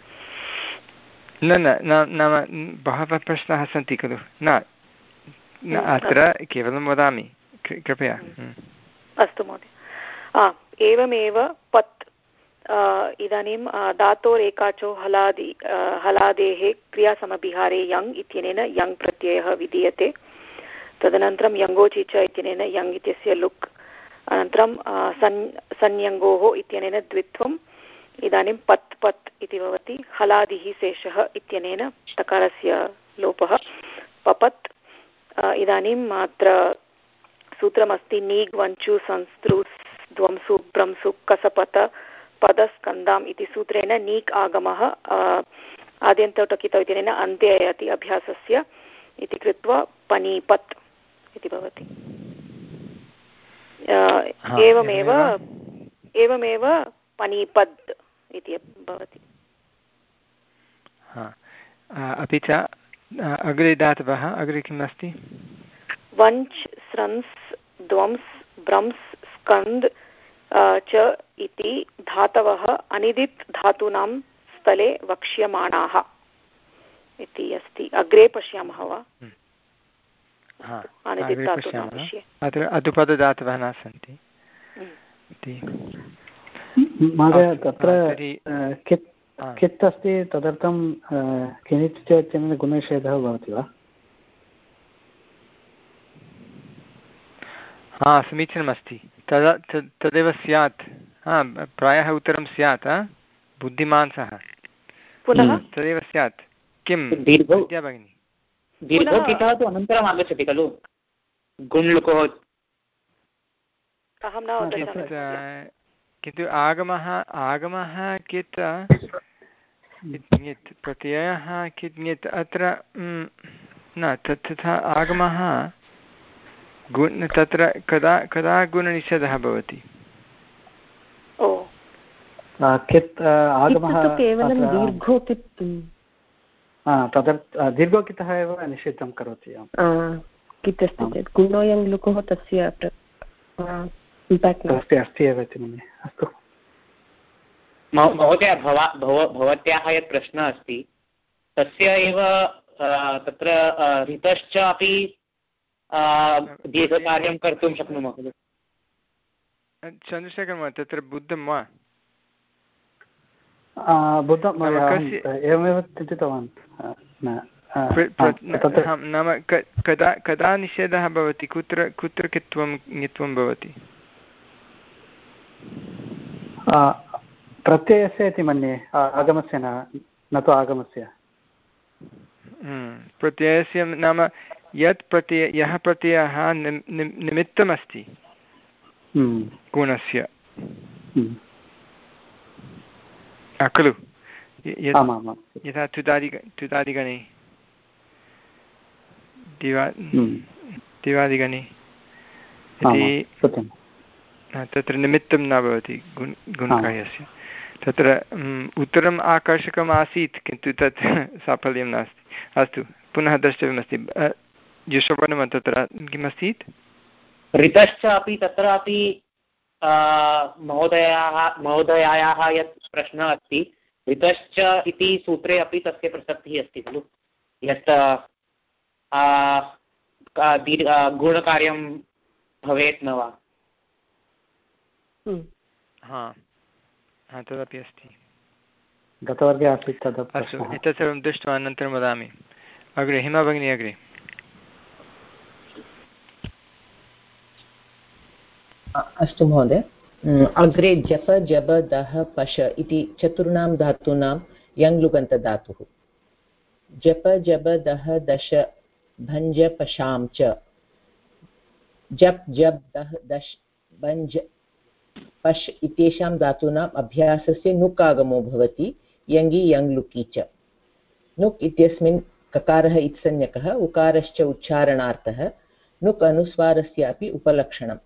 A: न न नाम बहवः प्रश्नाः सन्ति खलु। न अत्र केवलं वदामि, कृपया।
E: अस्तु महोदय। एवमेव पत् इदानीं धातोरेकाचो हलादि हलादेः क्रियासमभिहारे यङ् इत्यनेन यङ् प्रत्ययः विधीयते। तदनन्तरं यङ्गोचि च इत्यनेन यङ् इत्यस्य लुक्, अनन्तरं सन् संयङ्गोः इत्यनेन द्वित्वम्। इदानीं पत् पत् इति भवति। हलादिः शेषः इत्यनेन तकारस्य लोपः पपत्। इदानीम् अत्र सूत्रमस्ति नीग् वञ्चु संस्तृ द्वंसु भ्रंसु कसपत पदस्कन्दाम् इति सूत्रेण नीक् आगमः आद्यन्तौ टकितौ इत्यनेन अन्ते अयति अभ्यासस्य इति कृत्वा पनीपत् इति भवति। एवमेव एवमेव पनीपद् इति भवति।
A: अपि च अग्रे दातवः अग्रे किम् अस्ति?
E: वञ्च् स्रंस् द्वंस् भ्रंस् स्कन्द् च इति धातवः अनिदित् धातूनां स्थले वक्ष्यमाणाः इति अस्ति। अग्रे पश्यामः वा? अनिदित् धातूनां विषये
A: अत्र अधुपदधातवः न सन्ति।
J: महोदय तत्र कित् कित् अस्ति, तदर्थं किञ्चित् चेत् गुणनिषेधः भवति वा?
A: हा समीचीनमस्ति। तदा तदेव स्यात्। हा प्रायः उत्तरं स्यात्। बुद्धिमान् सः।
E: पुनः
A: तदेव स्यात्। किं विद्या भगिनी?
B: दीर्घोकितः तु अनन्तरम् आगच्छति खलु गुण्लुकोः।
E: अहं न वदामि।
A: किन्तु आगमः आगमः कित् ङित् प्रत्ययः कित् ङित् अत्र न तथा आगमः गुण तत्र कदा कदा गुणनिषेधः भवति?
E: ओ
J: कित् आगमः
D: केवलं दीर्घोकित्
J: तदर्थ दीर्घोकितः एव निषेधं करोति।
D: कित् अस्ति चेत् गुणो यङ्लुकोः तस्य
J: अस्ति अस्ति एव इति मन्ये। अस्तु
B: महोदय, भवा भवत्याः यत् प्रश्नः अस्ति तस्य एव तत्र ऋतश्च अपि दीर्घकार्यं कर्तुं शक्नुमः खलु।
A: चन्द्रशेखर तत्र बुद्धं वा
J: बुद्धं एवमेव चिन्तितवान्
A: नाम कदा कदा निषेधः भवति कुत्र कुत्र कित्वं ङित्वं भवति
J: प्रत्ययस्य इति मन्ये आगमस्य न न तु आगमस्य
A: प्रत्ययस्य नाम यत् प्रत्यय यः प्रत्ययः निमित्तमस्ति गुणस्य खलु यथा तुदादि तुदादिगणे दिवा दिवादिगणे इति तत्र निमित्तं न भवति गुण गुणकार्यस्य तत्र उत्तरम् आकर्षकम् आसीत् किन्तु तत् साफल्यं नास्ति अस्तु पुनः द्रष्टव्यमस्ति युष्मपणं तत्र किमस्ति
B: ऋतश्च अपि तत्रापि महोदयाः महोदयायाः यत् प्रश्नः अस्ति ऋतश्च इति सूत्रे अपि तस्य प्रसक्तिः अस्ति खलु यत् गुणकार्यं भवेत् न वा
A: हा तदपि अस्ति
J: गतवर्गे आसीत् तद्
A: अस्तु एतत् सर्वं दृष्ट्वा अनन्तरं वदामि अग्रे हिमा भगिनी अग्रे
G: अस्तु महोदय अग्रे जप जब दह पश इति चतुर्णां धातूनां यङ्लुगन्तधातुः जप जब दह दश भञ्ज पशां च जप जब दह दश भञ्ज पश् इत्येषां धातूनाम् अभ्यासस्य नुक् आगमो भवति यङि यङ्लुकि च नुक् इत्यस्मिन् ककारः इत्संज्ञकः उकारश्च उच्चारणार्थः नुक् अनुस्वारस्य अपि उपलक्षणम्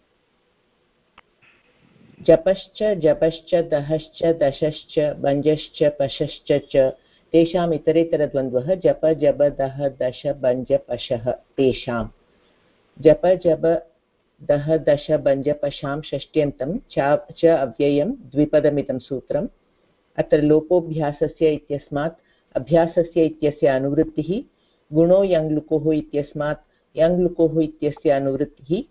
G: जपश्च जपश्च दहश्च दशश्च भञ्जश्च पशश्च च तेषाम् इतरेतरद्वन्द्वः जप जब दह दश भञ्ज पशः तेषां जप जब दह दश भञ्ज पशां षष्ट्यन्तं च अव्ययं द्विपदमिदं सूत्रम् अत्र लोपोऽभ्यासस्य इत्यस्मात् अभ्यासस्य इत्यस्य अनुवृत्तिः गुणो यङ्लुकोः इत्यस्मात् यङ्लुकोः इत्यस्य अनुवृत्तिः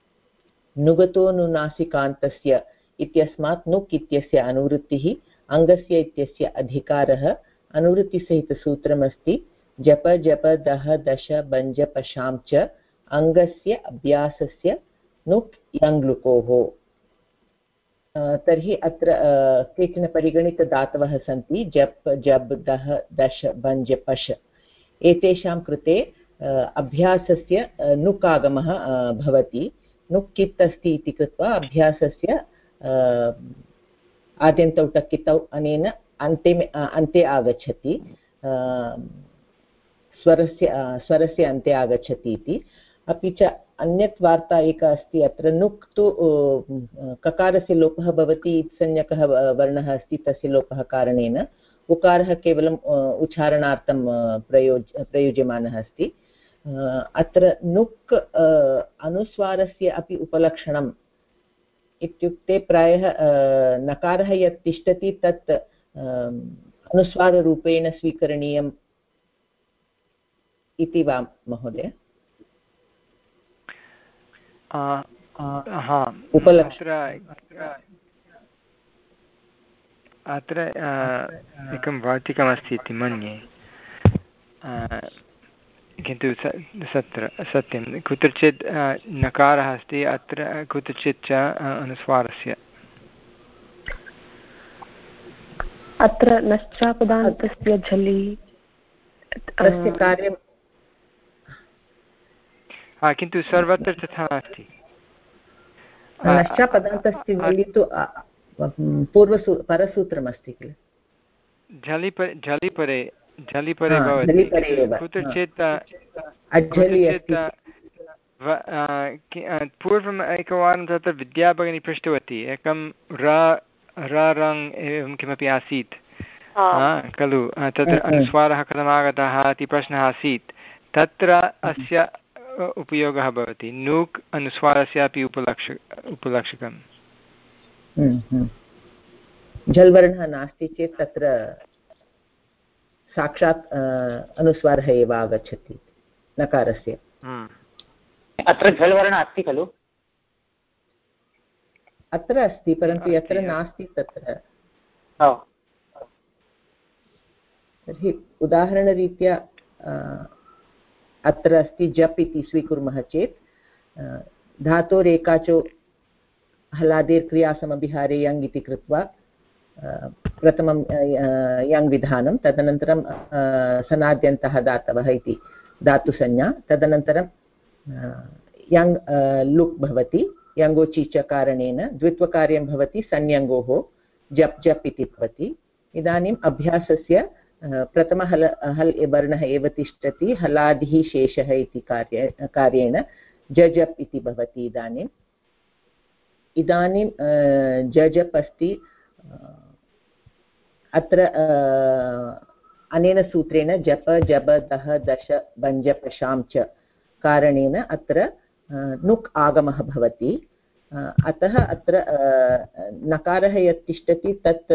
G: नुगतोऽनुनासिकान्तस्य इत्यस्मात् नुक् इत्यस्य अनुवृत्तिः अङ्गस्य इत्यस्य अधिकारः अनुवृत्तिसहितसूत्रमस्ति जप जप दह दश भञ्ज पशां च अङ्गस्य अभ्यासस्य नुक् यङ्लुकोः तर्हि अत्र केचन परिगणितधातवः सन्ति जप जब दह दश भञ्ज पश एतेषां कृते अभ्यासस्य नुक् आगमः भवति नुक् कित् अस्ति इति कृत्वा अभ्यासस्य आद्यन्तौ टक्कितौ अनेन अन्ते अन्ते आगच्छति स्वरस्य स्वरस्य अन्ते आगच्छति इति अपि च अन्यत् वार्ता एका अस्ति अत्र नुक् तु ककारस्य लोपः भवति इत्संज्ञकः वर्णः अस्ति तस्य लोपः कारणेन उकारः केवलम् उच्चारणार्थं प्रयोज प्रयुज्यमानः अस्ति अत्र नुक् अनुस्वारस्य अपि उपलक्षणम् इत्युक्ते प्रायः नकारः यत् तिष्ठति तत् अनुस्वाररूपेण स्वीकरणीयम् इति वा महोदय
A: अत्र एकं वार्तिकमस्ति इति मन्ये किन्तु सत्र सत्यं कुत्रचित् नकारः अस्ति अत्र कुत्रचित् च अनुस्वारस्य
D: अत्र नश्चापदान्तस्य झलि
G: तस्य कार्यं
A: हा किन्तु सर्वत्र तथा नास्ति
G: नश्चापदान्तस्य झलि तु पूर्वसू परसूत्रमस्ति किल
A: झलि झलि परे झलि परे भवति कुत्रचित् पूर्वम् एकवारं तत्र विद्याभगिनी पृष्टवती एकं र रङ् एवं किमपि आसीत् खलु तत्र अनुस्वारः कथमागतः इति प्रश्नः आसीत् तत्र अस्य उपयोगः भवति नूक् अनुस्वारस्य अपि उपलक्ष उपलक्षकम्
G: झल्वर्णः नास्ति चेत् तत्र साक्षात् अनुस्वारः एव आगच्छति नकारस्य
B: अत्र झल्वर्णः अस्ति खलु
G: अत्र अस्ति परन्तु यत्र नास्ति तत्र। तर्हि उदाहरणरीत्या अत्र अस्ति जप् इति स्वीकुर्मः चेत् धातोरेकाचो हलादेर् क्रियासमभिहारे यङ् इति कृत्वा प्रथमं यङ् विधानं, तदनन्तरं सनाद्यन्तः दातवः इति धातुसंज्ञा, तदनन्तरं यङ् लुक् भवति, यङ्गोचि च कारणेन द्वित्वकार्यं भवति संयङ्गोः जप् जप् इति भवति। इदानीम् अभ्यासस्य प्रथमहल हल् वर्णः एव तिष्ठति, हलादिः शेषः इति कार्य कार्येण जजप् इति भवति। इदानीम् इदानीं जजप् अस्ति अत्र अनेन सूत्रेण जप जब दह दश भञ्ज पशां च कारणेन अत्र नुक् आगमः भवति। अतः अत्र नकारः यत् तिष्ठति तत्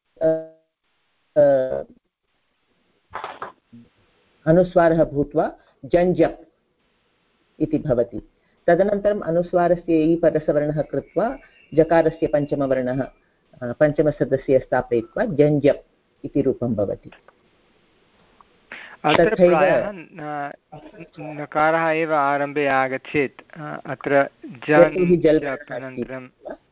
G: अनुस्वारः भूत्वा जञ्जप् इति भवति। तदनन्तरम् अनुस्वारस्य इ परसवर्णः कृत्वा जकारस्य पञ्चमवर्णः पञ्चमसदस्य स्थापयित्वा जञ्जप् इति रूपं भवति।
A: अत्र प्रायः नकारः एव आरम्भे आगच्छेत्। अत्र अनन्तरं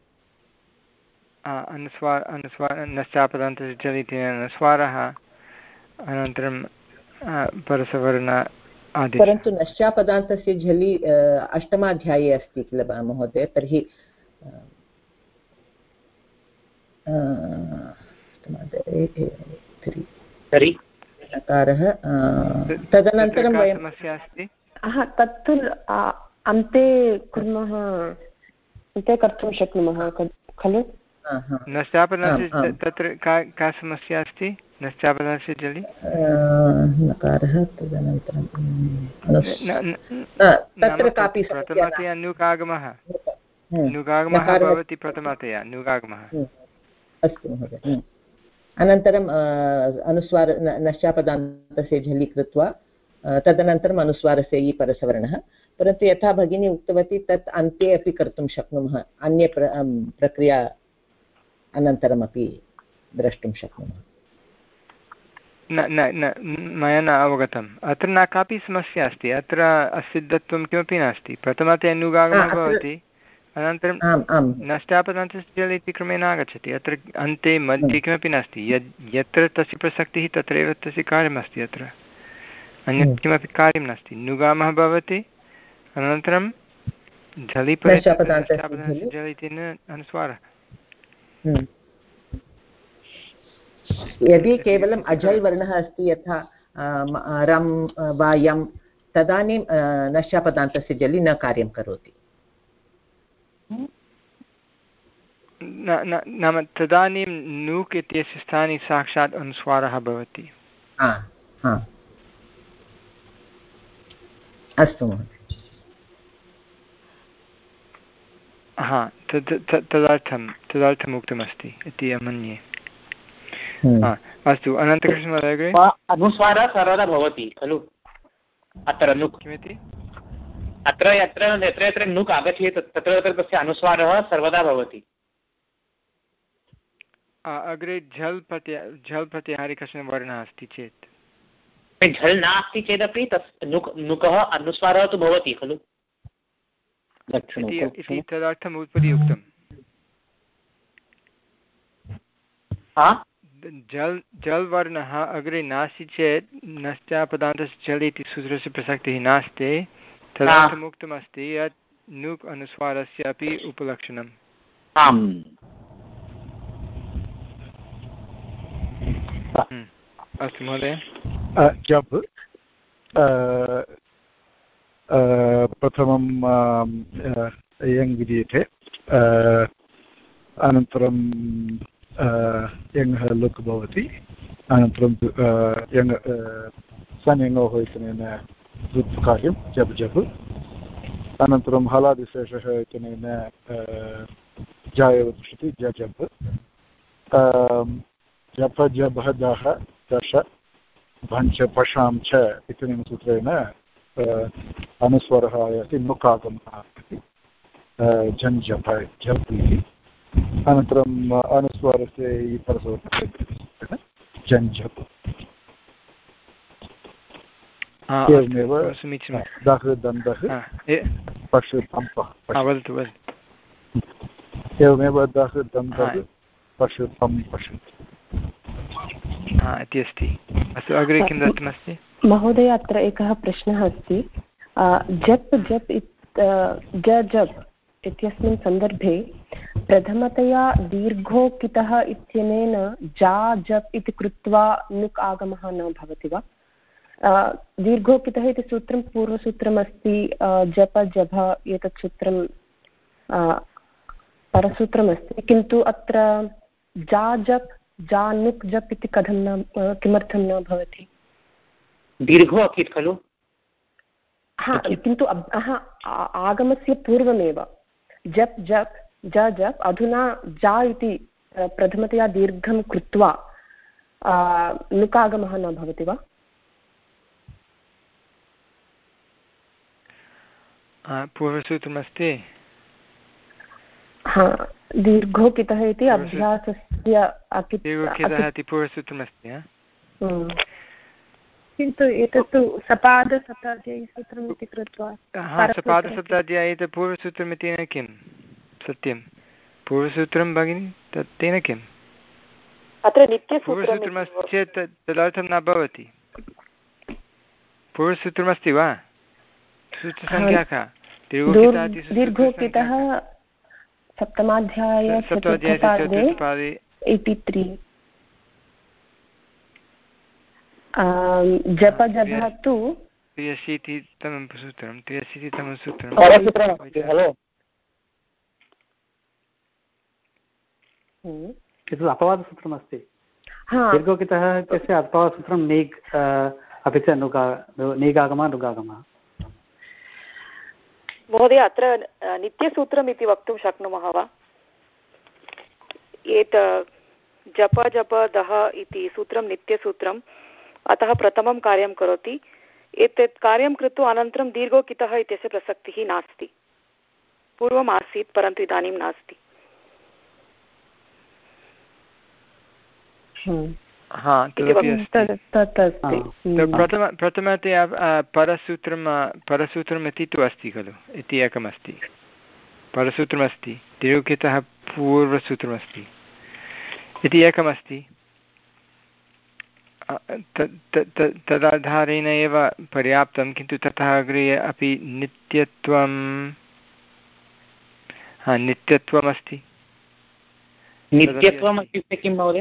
A: अनुस्वार अनुस्वार नश्चापदान्तस्य जल् इति अनुस्वारः, अनन्तरं परसवर्ण आदेशः।
G: परन्तु नश्चापदान्तस्य झलि अष्टमाध्याये अस्ति किल महोदय? तर्हि नकारः तदनन्तरं वयं
A: समस्या अस्ति
D: तत्तु अन्ते कुर्मः, अन्ते कर्तुं शक्नुमः खलु?
A: नश्चापदान्तस्य तत्र का का समस्या अस्ति? नश्चापदान्तस्य जलि
G: नकारः तदनन्तरं तत्र कापि
A: प्रथमतया नुकागमः नुकागमः भवति प्रथमतया नुकागमः।
G: अस्तु महोदय। अनन्तरम् अनुस्वार नश्चापदान्तस्य झलि कृत्वा तदनन्तरम् अनुस्वारस्य इ परसवर्णः। परन्तु यथा भगिनी उक्तवती तत् अन्ते अपि कर्तुं शक्नुमः, अन्य प्र प्रक्रिया अनन्तरमपि द्रष्टुं शक्नुमः।
A: न न न मया न अवगतम्। अत्र न कापि समस्या अस्ति, अत्र असिद्धत्वं किमपि नास्ति। प्रथमतया नुगागमः भवति, अनन्तरं नश्चापदान्तस्य जल् इति क्रमेण आगच्छति। अत्र अन्ते मध्ये किमपि नास्ति। यद् यत्र तस्य प्रसक्तिः तत्रैव तस्य कार्यमस्ति। अत्र अन्यत् किमपि कार्यं नास्ति। नुगामः भवति, अनन्तरं झलि नश्चापदान्तस्य जल् इति अनुस्वारः।
G: यदि केवलम् अझल् वर्णः अस्ति यथा रं वा यं, तदानीं नश्चापदान्तस्य जलि न कार्यं करोति।
A: नाम तदानीं नूक् इत्यस्य स्थाने साक्षात् अनुस्वारः भवति।
G: अस्तु महोदय।
A: हा तद् तदर्थं तदर्थम् उक्तमस्ति इति मन्ये। अस्तु, अनन्तकृष्णमहोदय।
B: अनुस्वारः सर्वदा भवति खलु अत्र नुक्?
A: किमिति?
B: अत्र यत्र यत्र यत्र नुक् आगच्छति तत्र तत्र तस्य अनुस्वारः सर्वदा भवति।
A: अग्रे झल् प्रत्य झल् प्रत्याहारे कश्चन वर्णः अस्ति चेत्,
B: झल् नास्ति चेदपि तस् नुक् नुकः अनुस्वारः तु भवति खलु
A: इति तदर्थम् उपरि उक्तम्। जल् जल् वर्णः अग्रे नास्ति चेत् नश्चापदान्तस्य जल् इति सूत्रस्य प्रसक्तिः नास्ति। तदर्थम् उक्तमस्ति यत् नुक् अनुस्वारस्य अपि उपलक्षणम्। अस्तु महोदय।
C: जब् प्रथमं यङ् विधीयते, अनन्तरं यङ् लुक् भवति, अनन्तरं यङ् सन्यङ्गोः इत्यनेन द्वित्वकार्यं जब् जब्, अनन्तरं हलादिशेषः इत्यनेन जायेव तिष्ठति जजब्, जप जभः दः दश भञ्च पशां च इत्यनेन सूत्रेण अनुस्वरः आयाति, नुक् आगमः आयाति, झञ् जप जप् इति। अनन्तरम् अनुस्वारस्य परसूत्रं जञ्झप् एवमेव दः दन्तः पश् पम्पः एवमेव दः दन्तः पश् पम् पश्
A: इति अस्ति। अस्तु अग्रे किं दत्तमस्ति
D: महोदय? अत्र एकः प्रश्नः अस्ति। जप् जप् ज जप् इत्यस्मिन् सन्दर्भे प्रथमतया दीर्घोकितः इत्यनेन जा जप् इति कृत्वा नुक् आगमः न भवति वा? दीर्घोकितः इति सूत्रं पूर्वसूत्रमस्ति, जप जभ एतत् सूत्रं परसूत्रमस्ति, किन्तु अत्र जा जप् जा नुक् जप् इति कथं न किमर्थं न भवति?
B: दीर्घो अकित् खलु?
D: हा, किन्तु आगमस्य पूर्वमेव जप् जप् ज जप्, अधुना जा इति प्रथमतया दीर्घं कृत्वा नुकागमः न भवति वा?
A: पूर्वसूत्रमस्ति
D: हा, दीर्घोकितः इति अभ्यासस्य
A: इति पूर्वसूत्रमस्ति,
K: किन्तु एतत्तु सपादसप्ताध्यायीसूत्रम् इति कृत्वा
A: सपादसप्ताध्यायी इति पूर्वसूत्रमिति न किं? सत्यं पूर्वसूत्रं भगिनि, तत् तेन किम्?
E: अत्र
A: पूर्वसूत्रमस्ति चेत् तदर्थं न भवति। पूर्वसूत्रमस्ति वा? सूत्रसङ्ख्या का?
D: दीर्घोकितः सप्तमाध्याय चतुर्थपादे एय्टि त्री जप जपः तु
A: त्र्यशीतितमं सूत्रं त्र्यशीतितमं सूत्रं
J: एतत् अपवादसूत्रमस्ति। दीर्घोकितः इत्यस्य अपवादसूत्रं नीग् अपि च नुगा नीगागमः नुगागमः।
E: महोदय अत्र नित्यसूत्रम् इति वक्तुं शक्नुमः वा? एत जप जप दः इति सूत्रं नित्यसूत्रम्, अतः प्रथमं कार्यं करोति। एतत् कार्यं कृत्वा अनन्तरं दीर्घोकितः इत्यस्य प्रसक्तिः नास्ति। पूर्वम् आसीत् परन्तु इदानीं नास्ति।
A: हा, तदपि अस्ति। प्रथम प्रथमतया परसूत्रं परसूत्रम् इति तु अस्ति खलु, इति एकमस्ति। परसूत्रमस्ति, दीर्घोकितः पूर्वसूत्रमस्ति इति एकमस्ति। तदाधारेण एव पर्याप्तं, किन्तु ततः अग्रे अपि नित्यत्वं हा नित्यत्वमस्ति।
B: नित्यत्वम् इत्युक्ते किं महोदय?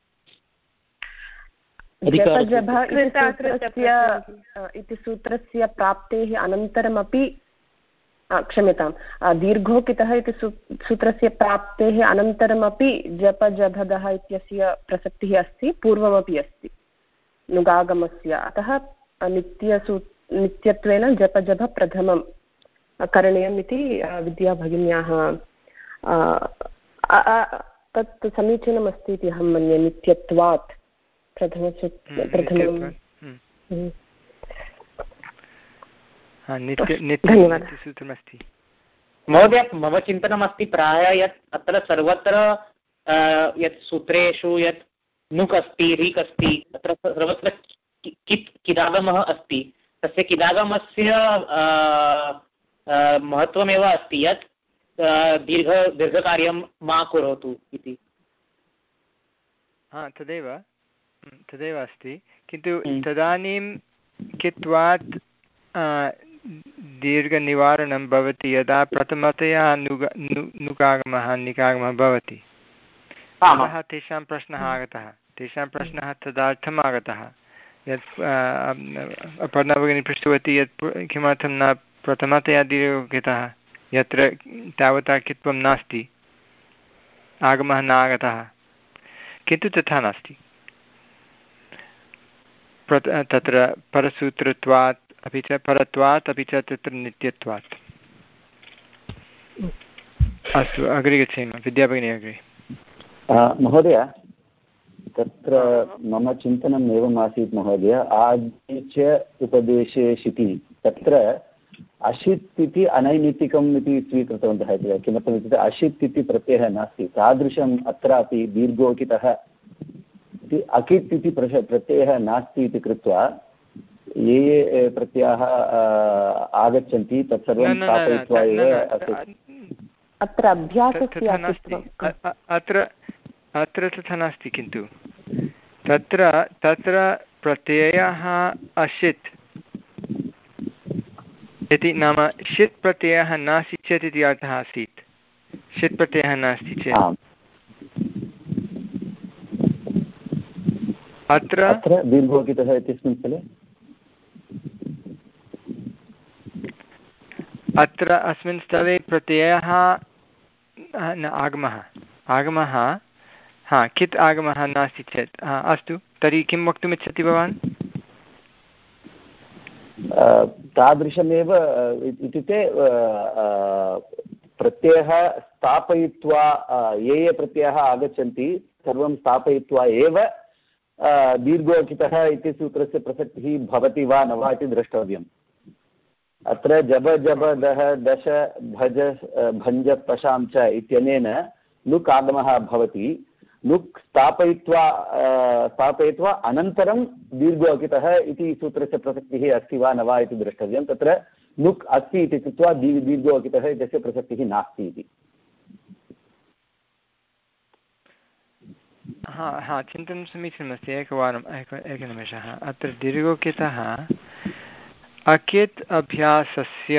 D: इति सूत्रस्य प्राप्तेः अनन्तरमपि क्षम्यतां दीर्घोकितः इति सूत्रस्य प्राप्तेः अनन्तरमपि जप जभदः इत्यस्य प्रसक्तिः अस्ति, पूर्वमपि अस्ति नुगागमस्य। अतः नित्यसू नित्यत्वेन जप जभ प्रथमं करणीयम् इति विद्याभगिन्याः तत् समीचीनमस्ति इति अहं मन्ये। नित्यत्वात् प्रथमसु प्रथमं
A: नित्यसूत्रमस्ति।
B: महोदय मम चिन्तनमस्ति प्रायः यत् अत्र सर्वत्र यत् सूत्रेषु यत् नुक् अस्ति ऋक् अस्ति तत्र सर्वत्र कित् किदागमः अस्ति, तस्य किदागमस्य महत्त्वमेव अस्ति यत् दीर्घ दीर्घकार्यं मा करोतु इति।
A: हा, तदेव तदेव अस्ति, किन्तु तदानीं कित्वात् दीर्घनिवारणं भवति यदा प्रथमतया नुग नुकागमः निकागमः भवति। अतः तेषां प्रश्नः आगतः तेषां प्रश्नः तदर्थम् आगतः यत् अपर्णा भगिनी पृष्टवती यत् किमर्थं न प्रथमतया दीर्घोकितः यत्र तावता कित्वं नास्ति, आगमः न आगतः। किन्तु तथा नास्ति। तत्र परसूत्रत्वात् अपि च परत्वात् अपि च तत्र नित्यत्वात्। अस्तु, अग्रे गच्छेम। विद्याभगिनी अग्रे।
I: महोदय, तत्र मम चिन्तनम् एवम् आसीत् महोदय, आदि च उपदेशे शिति, तत्र अशित् इति अनैमित्तिकम् इति स्वीकृतवन्तः इति किमर्थम् इत्युक्ते अशित् इति प्रत्ययः नास्ति तादृशम् अत्रापि दीर्घोकितः इति अकित् इति प्रश प्रत्ययः नास्ति इति कृत्वा ये ये प्रत्ययाः आगच्छन्ति तत्सर्वं स्थापयित्वा एव
D: अत्र अभ्यासस्य
A: नास्ति अत्र अत्र तथा नास्ति किन्तु तत्र तत्र प्रत्ययः अशित् इति नाम षित् प्रत्ययः नास्ति चेत् इति अर्थः आसीत् षित् प्रत्ययः नास्ति चेत् अत्र
I: दीर्घोकितः इत्यस्मिन् स्थले
A: अत्र अस्मिन् स्थले प्रत्ययः न आगमः आगमः हा कित् आगमः नास्ति चेत् अस्तु तर्हि किं वक्तुमिच्छति भवान्
I: तादृशमेव इत्युक्ते प्रत्ययः स्थापयित्वा ये ये प्रत्ययाः आगच्छन्ति सर्वं स्थापयित्वा एव दीर्घोकितः इति सूत्रस्य प्रसक्तिः भवति वा न वा इति द्रष्टव्यम् अत्र जब जब दह दश भज भञ्ज पशां च इत्यनेन लुक् आगमः भवति लुक् स्थापयित्वा स्थापयित्वा अनन्तरं दीर्घोकितः इति सूत्रस्य प्रसक्तिः अस्ति वा न वा इति द्रष्टव्यं तत्र लुक् अस्ति इति कृत्वा दी दीर्घोकितः इत्यस्य प्रसक्तिः नास्ति इति
A: हा हा चिन्तनं समीचीनमस्ति एकवारम् एक एकनिमेषः अत्र दीर्घोकितः अकित् अभ्यासस्य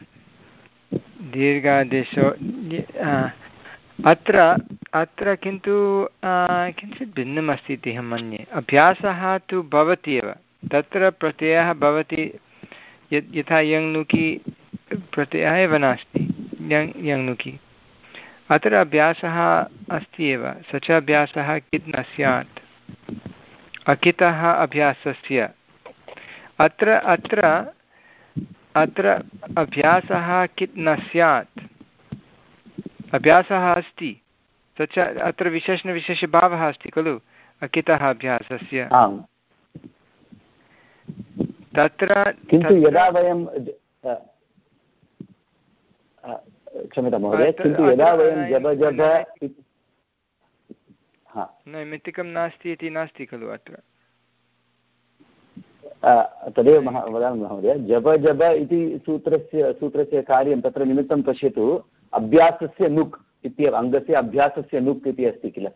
A: दीर्घादेशो अत्र अत्र किन्तु किञ्चित् भिन्नम् अस्ति इति अहं मन्ये अभ्यासः तु भवति एव तत्र प्रत्ययः भवति यत् यथा यङ्नुकि प्रत्ययः एव नास्ति यङ् यङ्नुकि अत्र अभ्यासः अस्ति एव स च अभ्यासः कित् न स्यात् अकितः अभ्यासस्य अत्र अत्र अत्र अभ्यासः कित् न स्यात् अभ्यासः अस्ति स च अत्र विशेषणविशेषभावः अस्ति खलु अकितः अभ्यासस्य तत्र
I: किन्तु यदा वयं क्षम्यतां महोदय किन्तु यदा वयं जब जब
A: नैमित्तिकं नास्ति इति नास्ति खलु अत्र
I: तदेव महा वदामि महोदय जब जब इति सूत्रस्य सूत्रस्य कार्यं तत्र निमित्तं पश्यतु अभ्यासस्य नुक् इत्येव अङ्गस्य अभ्यासस्य नुक् इति अस्ति किल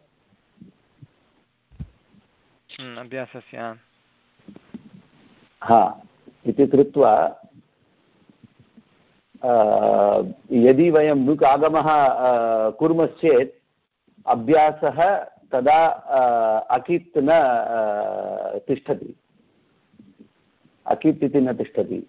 A: अभ्यासस्य
I: हा इति कृत्वा यदि वयं नुक् आगमः कुर्मश्चेत् अभ्यासः तदा अकित् न तिष्ठति अकित् इति न तिष्ठति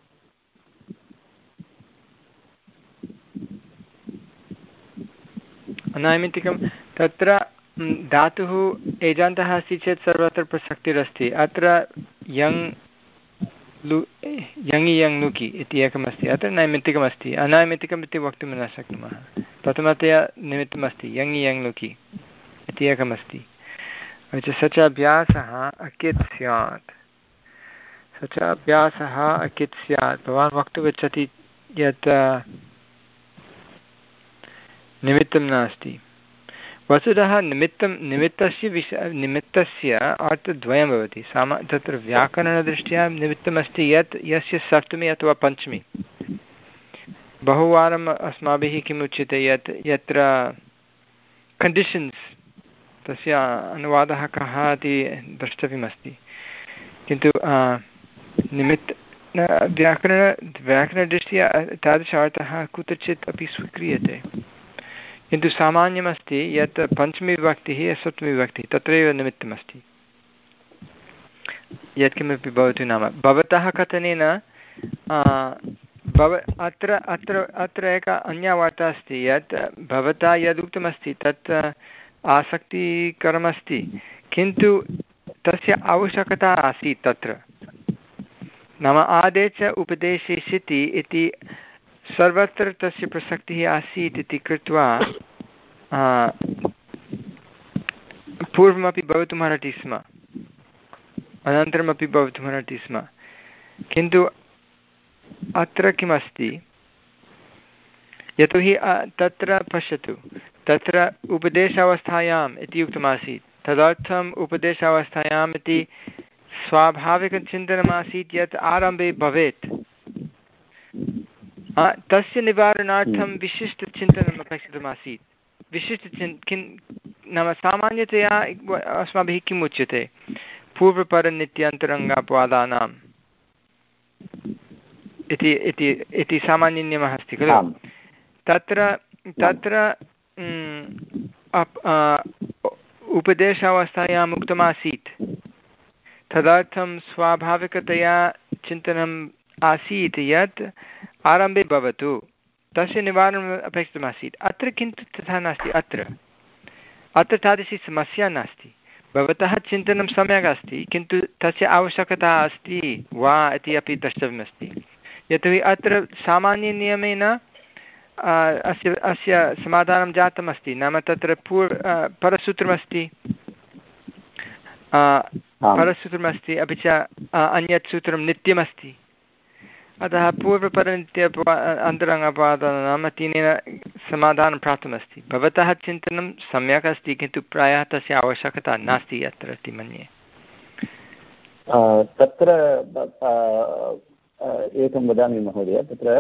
A: अनैमित्तिकं तत्र धातुः एजान्तः अस्ति चेत् सर्वत्र प्रसक्तिरस्ति अत्र यङ् लु यङि यङ् लुकि इति एकमस्ति अत्र नैमित्तिकमस्ति अनैमित्तिकम् इति वक्तुं न शक्नुमः प्रथमतया निमित्तमस्ति यङि यङ् लुकि इति एकमस्ति स च अभ्यासः अकित् स्यात् स च अभ्यासः अकित् स्यात् भवान् वक्तुमिच्छति यत् निमित्तं नास्ति वस्तुतः निमित्तं निमित्तस्य विष निमित्तस्य अर्थद्वयं भवति सामा तत्र व्याकरणदृष्ट्या निमित्तमस्ति यत् यस्य सप्तमी अथवा पञ्चमी बहुवारम् अस्माभिः किम् उच्यते यत् यत्र कण्डिशन्स् तस्य अनुवादः कः इति द्रष्टव्यमस्ति किन्तु निमित्त व्याकरण व्याकरणदृष्ट्या तादृश अर्थः कुत्रचित् अपि स्वीक्रियते किन्तु सामान्यमस्ति यत् पञ्चमीविभक्तिः सप्तमीविभक्तिः तत्रैव निमित्तमस्ति यत्किमपि भवतु नाम भवतः कथनेन भव अत्र अत्र अत्र एका अन्या वार्ता अस्ति यत् भवता यदुक्तमस्ति तत् आसक्तिकरमस्ति किन्तु तस्य आवश्यकता आसीत् तत्र नाम आदेश उपदेशे शिति इति सर्वत्र तस्य प्रसक्तिः आसीत् इति कृत्वा पूर्वमपि भवितुमर्हति स्म अनन्तरमपि भवितुमर्हति स्म किन्तु अत्र किमस्ति यतोहि तत्र पश्यतु, तत्र उपदेशावस्थायाम् इति उक्तमासीत्, तदर्थम् उपदेशावस्थायाम् इति स्वाभाविकचिन्तनमासीत् यत् आरम्भे भवेत्। तस्य निवारणार्थं विशिष्टचिन्तनम् अपेक्षितमासीत्। विशिष्टचिन् किं नाम सामान्यतया अस्माभिः किम् उच्यते, पूर्वपरनित्यन्तरङ्गापवादानाम् इति इति इति सामान्यनियमः अस्ति खलु। तत्र तत्र उपदेशावस्थायाम् उक्तमासीत् तदर्थं स्वाभाविकतया चिन्तनम् आसीत् यत् आरम्भे भवतु, तस्य निवारणम् अपेक्षितमासीत्। अत्र किन्तु तथा नास्ति। अत्र अत्र तादृशी समस्या नास्ति। भवतः चिन्तनं सम्यक् अस्ति, किन्तु तस्य आवश्यकता अस्ति वा इति अपि द्रष्टव्यमस्ति। यतोहि अत्र सामान्यनियमेन अस्य अस्य समाधानं जातमस्ति। नाम तत्र पूर्व परसूत्रमस्ति परसूत्रमस्ति अपि च अन्यत् सूत्रं नित्यमस्ति। अतः पूर्वपरनित्य अन्तरङ्गपवादानाम् अतीनेन समाधानं प्राप्तमस्ति। भवतः चिन्तनं सम्यक् अस्ति, किन्तु प्रायः तस्य आवश्यकता नास्ति अत्र इति मन्ये।
I: तत्र एकं वदामि महोदय, तत्र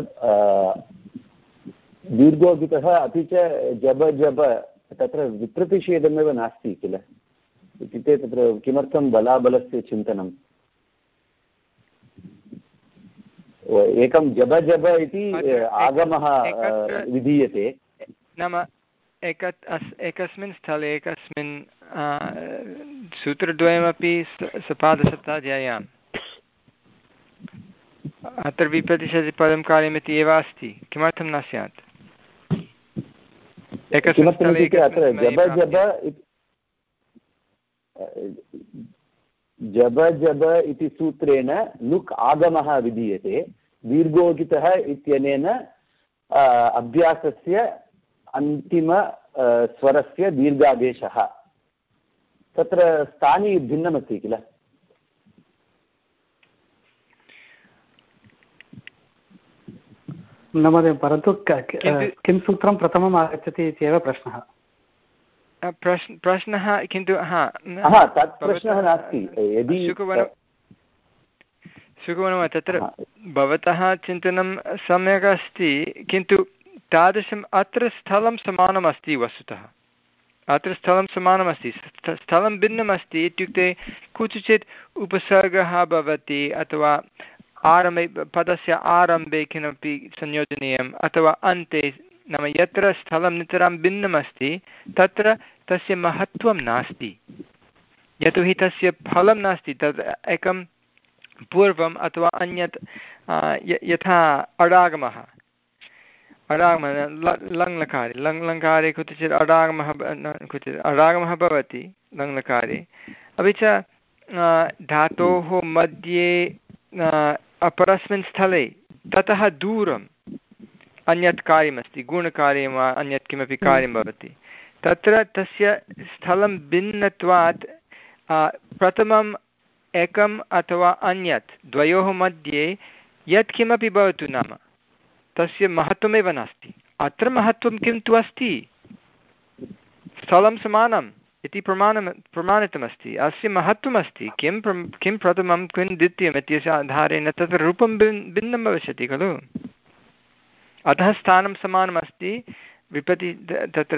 I: दीर्घोगितः अपि च जब जब तत्र विप्रतिषेधमेव नास्ति किल। इत्युक्ते तत्र किमर्थं बलाबलस्य चिन्तनं, एकं जब जब इति आगमः विधीयते।
A: नाम एक एकस्मिन् स्थले एकस्मिन् सूत्रद्वयमपि सपादशताध्याय्याम् अत्र विप्रतिषेधपदं कार्यमिति एव अस्ति, किमर्थं न स्यात्? एकस्मिन् स्थले
I: अत्र जब जब जब जब इति सूत्रेण लुक् आगमः विधीयते। दीर्घोगितः इत्यनेन अभ्यासस्य अन्तिम स्वरस्य दीर्घादेशः। तत्र स्थानी भिन्नमस्ति किल।
J: न महोदय, परन्तु किं सूत्रं प्रथमम् आगच्छति इत्येव प्रश्नः।
A: प्रश्न प्रश्नः किन्तु हा
I: तत् प्रश्नः नास्ति। यदि
A: सुकुमार तत्र भवतः चिन्तनं सम्यक् अस्ति, किन्तु तादृशम् अत्र स्थलं समानमस्ति। वस्तुतः अत्र स्थलं समानमस्ति, स्थलं भिन्नमस्ति। इत्युक्ते कुत्रचित् उपसर्गः भवति अथवा आरम्भे पदस्य आरम्भे किमपि संयोजनीयम् अथवा अन्ते, नाम यत्र स्थलं नितरां भिन्नमस्ति तत्र तस्य महत्त्वं नास्ति, यतोहि तस्य फलं नास्ति। तद् एकं पूर्वम् अथवा अन्यत् यथा अडागमः अडागमः लङ्लकारे लङ्लकारे कुत्रचित् अडागमः कुत्रचित् अडागमः भवति लङ्लकारे। अपि च धातोः मध्ये अपरस्मिन् स्थले ततः दूरम् अन्यत् कार्यमस्ति, गुणकार्यं वा अन्यत् किमपि कार्यं भवति, तत्र तस्य स्थलं भिन्नत्वात् प्रथमम् एकम् अथवा अन्यत् द्वयोः मध्ये यत् किमपि भवतु, नाम तस्य महत्त्वमेव नास्ति। अत्र महत्त्वं किं तु अस्ति, स्थलं समानम् इति प्रमाणं प्रमाणितमस्ति। अस्य महत्त्वमस्ति किं किं प्रथमं किं द्वितीयम् इत्यस्य आधारेण तत्र रूपं भिन्नं भविष्यति खलु। अतः स्थानं समानमस्ति। विपति तत्र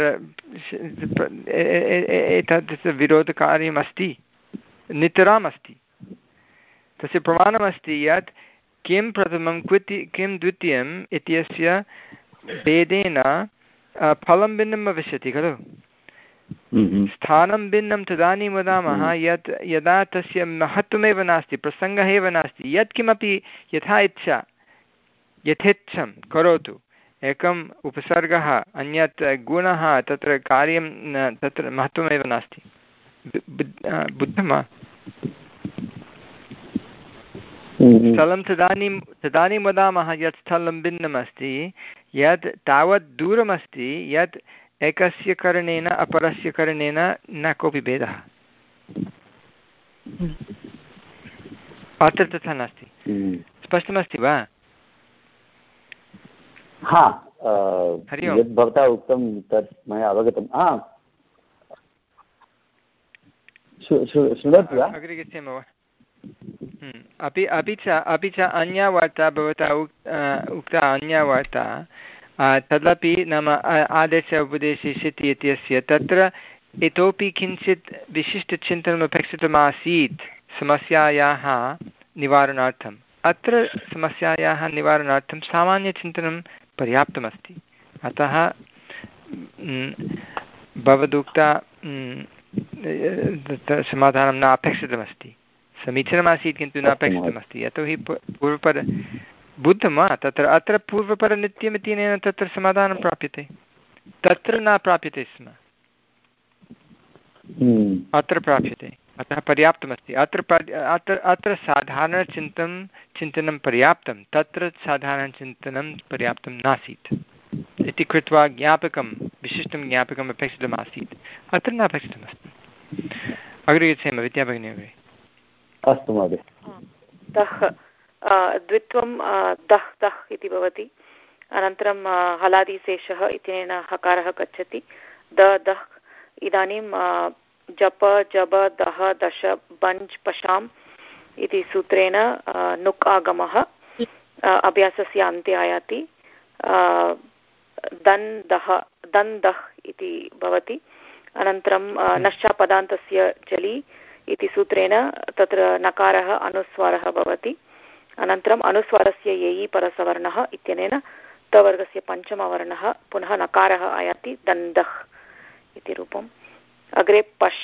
A: एतत् विरोधकार्यमस्ति, नितराम् अस्ति। तस्य प्रमाणमस्ति यत् किं प्रथमं क्विति किं द्वितीयम् इत्यस्य भेदेन फलं भिन्नं भविष्यति खलु। स्थानं भिन्नं तदानीं वदामः यत् यदा तस्य महत्त्वमेव नास्ति, प्रसङ्गः एव नास्ति, यत्किमपि यथा इच्छा यथेच्छं करोतु, एकम् उपसर्गः अन्यत् गुणः, तत्र कार्यं तत्र महत्त्वमेव नास्ति। बुद्धं वा? स्थलं तदानीं तदानीं वदामः यत् स्थलं भिन्नमस्ति, यत् तावत् दूरमस्ति यत् एकस्य करणेन अपरस्य करणेन न कोऽपि भेदः। अत्र तथा नास्ति। स्पष्टमस्ति वा?
I: हा, यद् भवता उक्तं तत् मया अवगतं। हा, शृणोति वा?
A: अग्रे गच्छामः वा? अपि अपि च अपि च अन्या वार्ता भवता उक्ता अन्या वार्ता तदपि नाम आदेश उपदेशे शिति इत्यस्य तत्र इतोपि किञ्चित् विशिष्टचिन्तनम् अपेक्षितमासीत् समस्यायाः निवारणार्थम्। अत्र समस्यायाः निवारणार्थं सामान्यचिन्तनं पर्याप्तमस्ति। अतः भवदुक्ता समाधानं न अपेक्षितमस्ति। समीचीनमासीत् किन्तु न अपेक्षितमस्ति। यतोहि पूर्वपर बुद्धं वा तत्र अत्र पूर्वपरनित्यमित्यनेन तत्र समाधानं प्राप्यते, तत्र न प्राप्यते स्म, अत्र प्राप्यते। अतः पर्याप्तमस्ति। अत्र अत्र अत्र साधारणचिन्तनं चिन्तनं पर्याप्तं, तत्र साधारणचिन्तनं पर्याप्तं नासीत् इति कृत्वा ज्ञापकं विशिष्टं ज्ञापकम् अपेक्षितमासीत्, अत्र न अपेक्षितमस्ति। अग्रे गच्छेम विद्याभगिनी अग्रे।
I: अस्तु महोदय।
E: दः द्वित्वं दः दः इति भवति, अनन्तरं हलादिशेषः इत्यनेन हकारः गच्छति, द दः। इदानीं जप जब दह दश बञ्ज् पशाम् इति सूत्रेण नुक् आगमः अभ्यासस्य अन्ते आयाति। दन् दः दन् दः इति भवति, अनन्तरं नश्चापदान्तस्य जलि इति सूत्रेण तत्र नकारः अनुस्वारः भवति, अनन्तरम् अनुस्वारस्य येयि परसवर्णः इत्यनेन तवर्गस्य पञ्चमवर्णः पुनः नकारः आयाति, दन्दः इति रूपम्। अग्रे पश्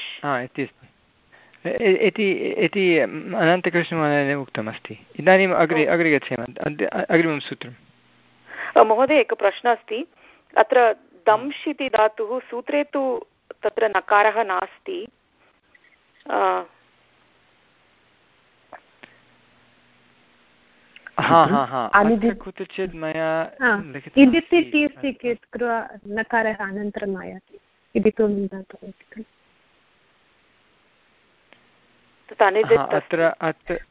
A: इति अनन्तकृष्णमहोदयेन उक्तमस्ति। इदानीम् अग्रे अग्रे गच्छेम अग्रिमं सूत्रं।
E: महोदय एकः प्रश्नः अस्ति। अत्र दंश् इति धातुः सूत्रे तु तत्र नकारः नास्ति,
A: कुत्रचित् मया
K: नकारः अनन्तरम् आयाति इति तु
A: अत्र अत्र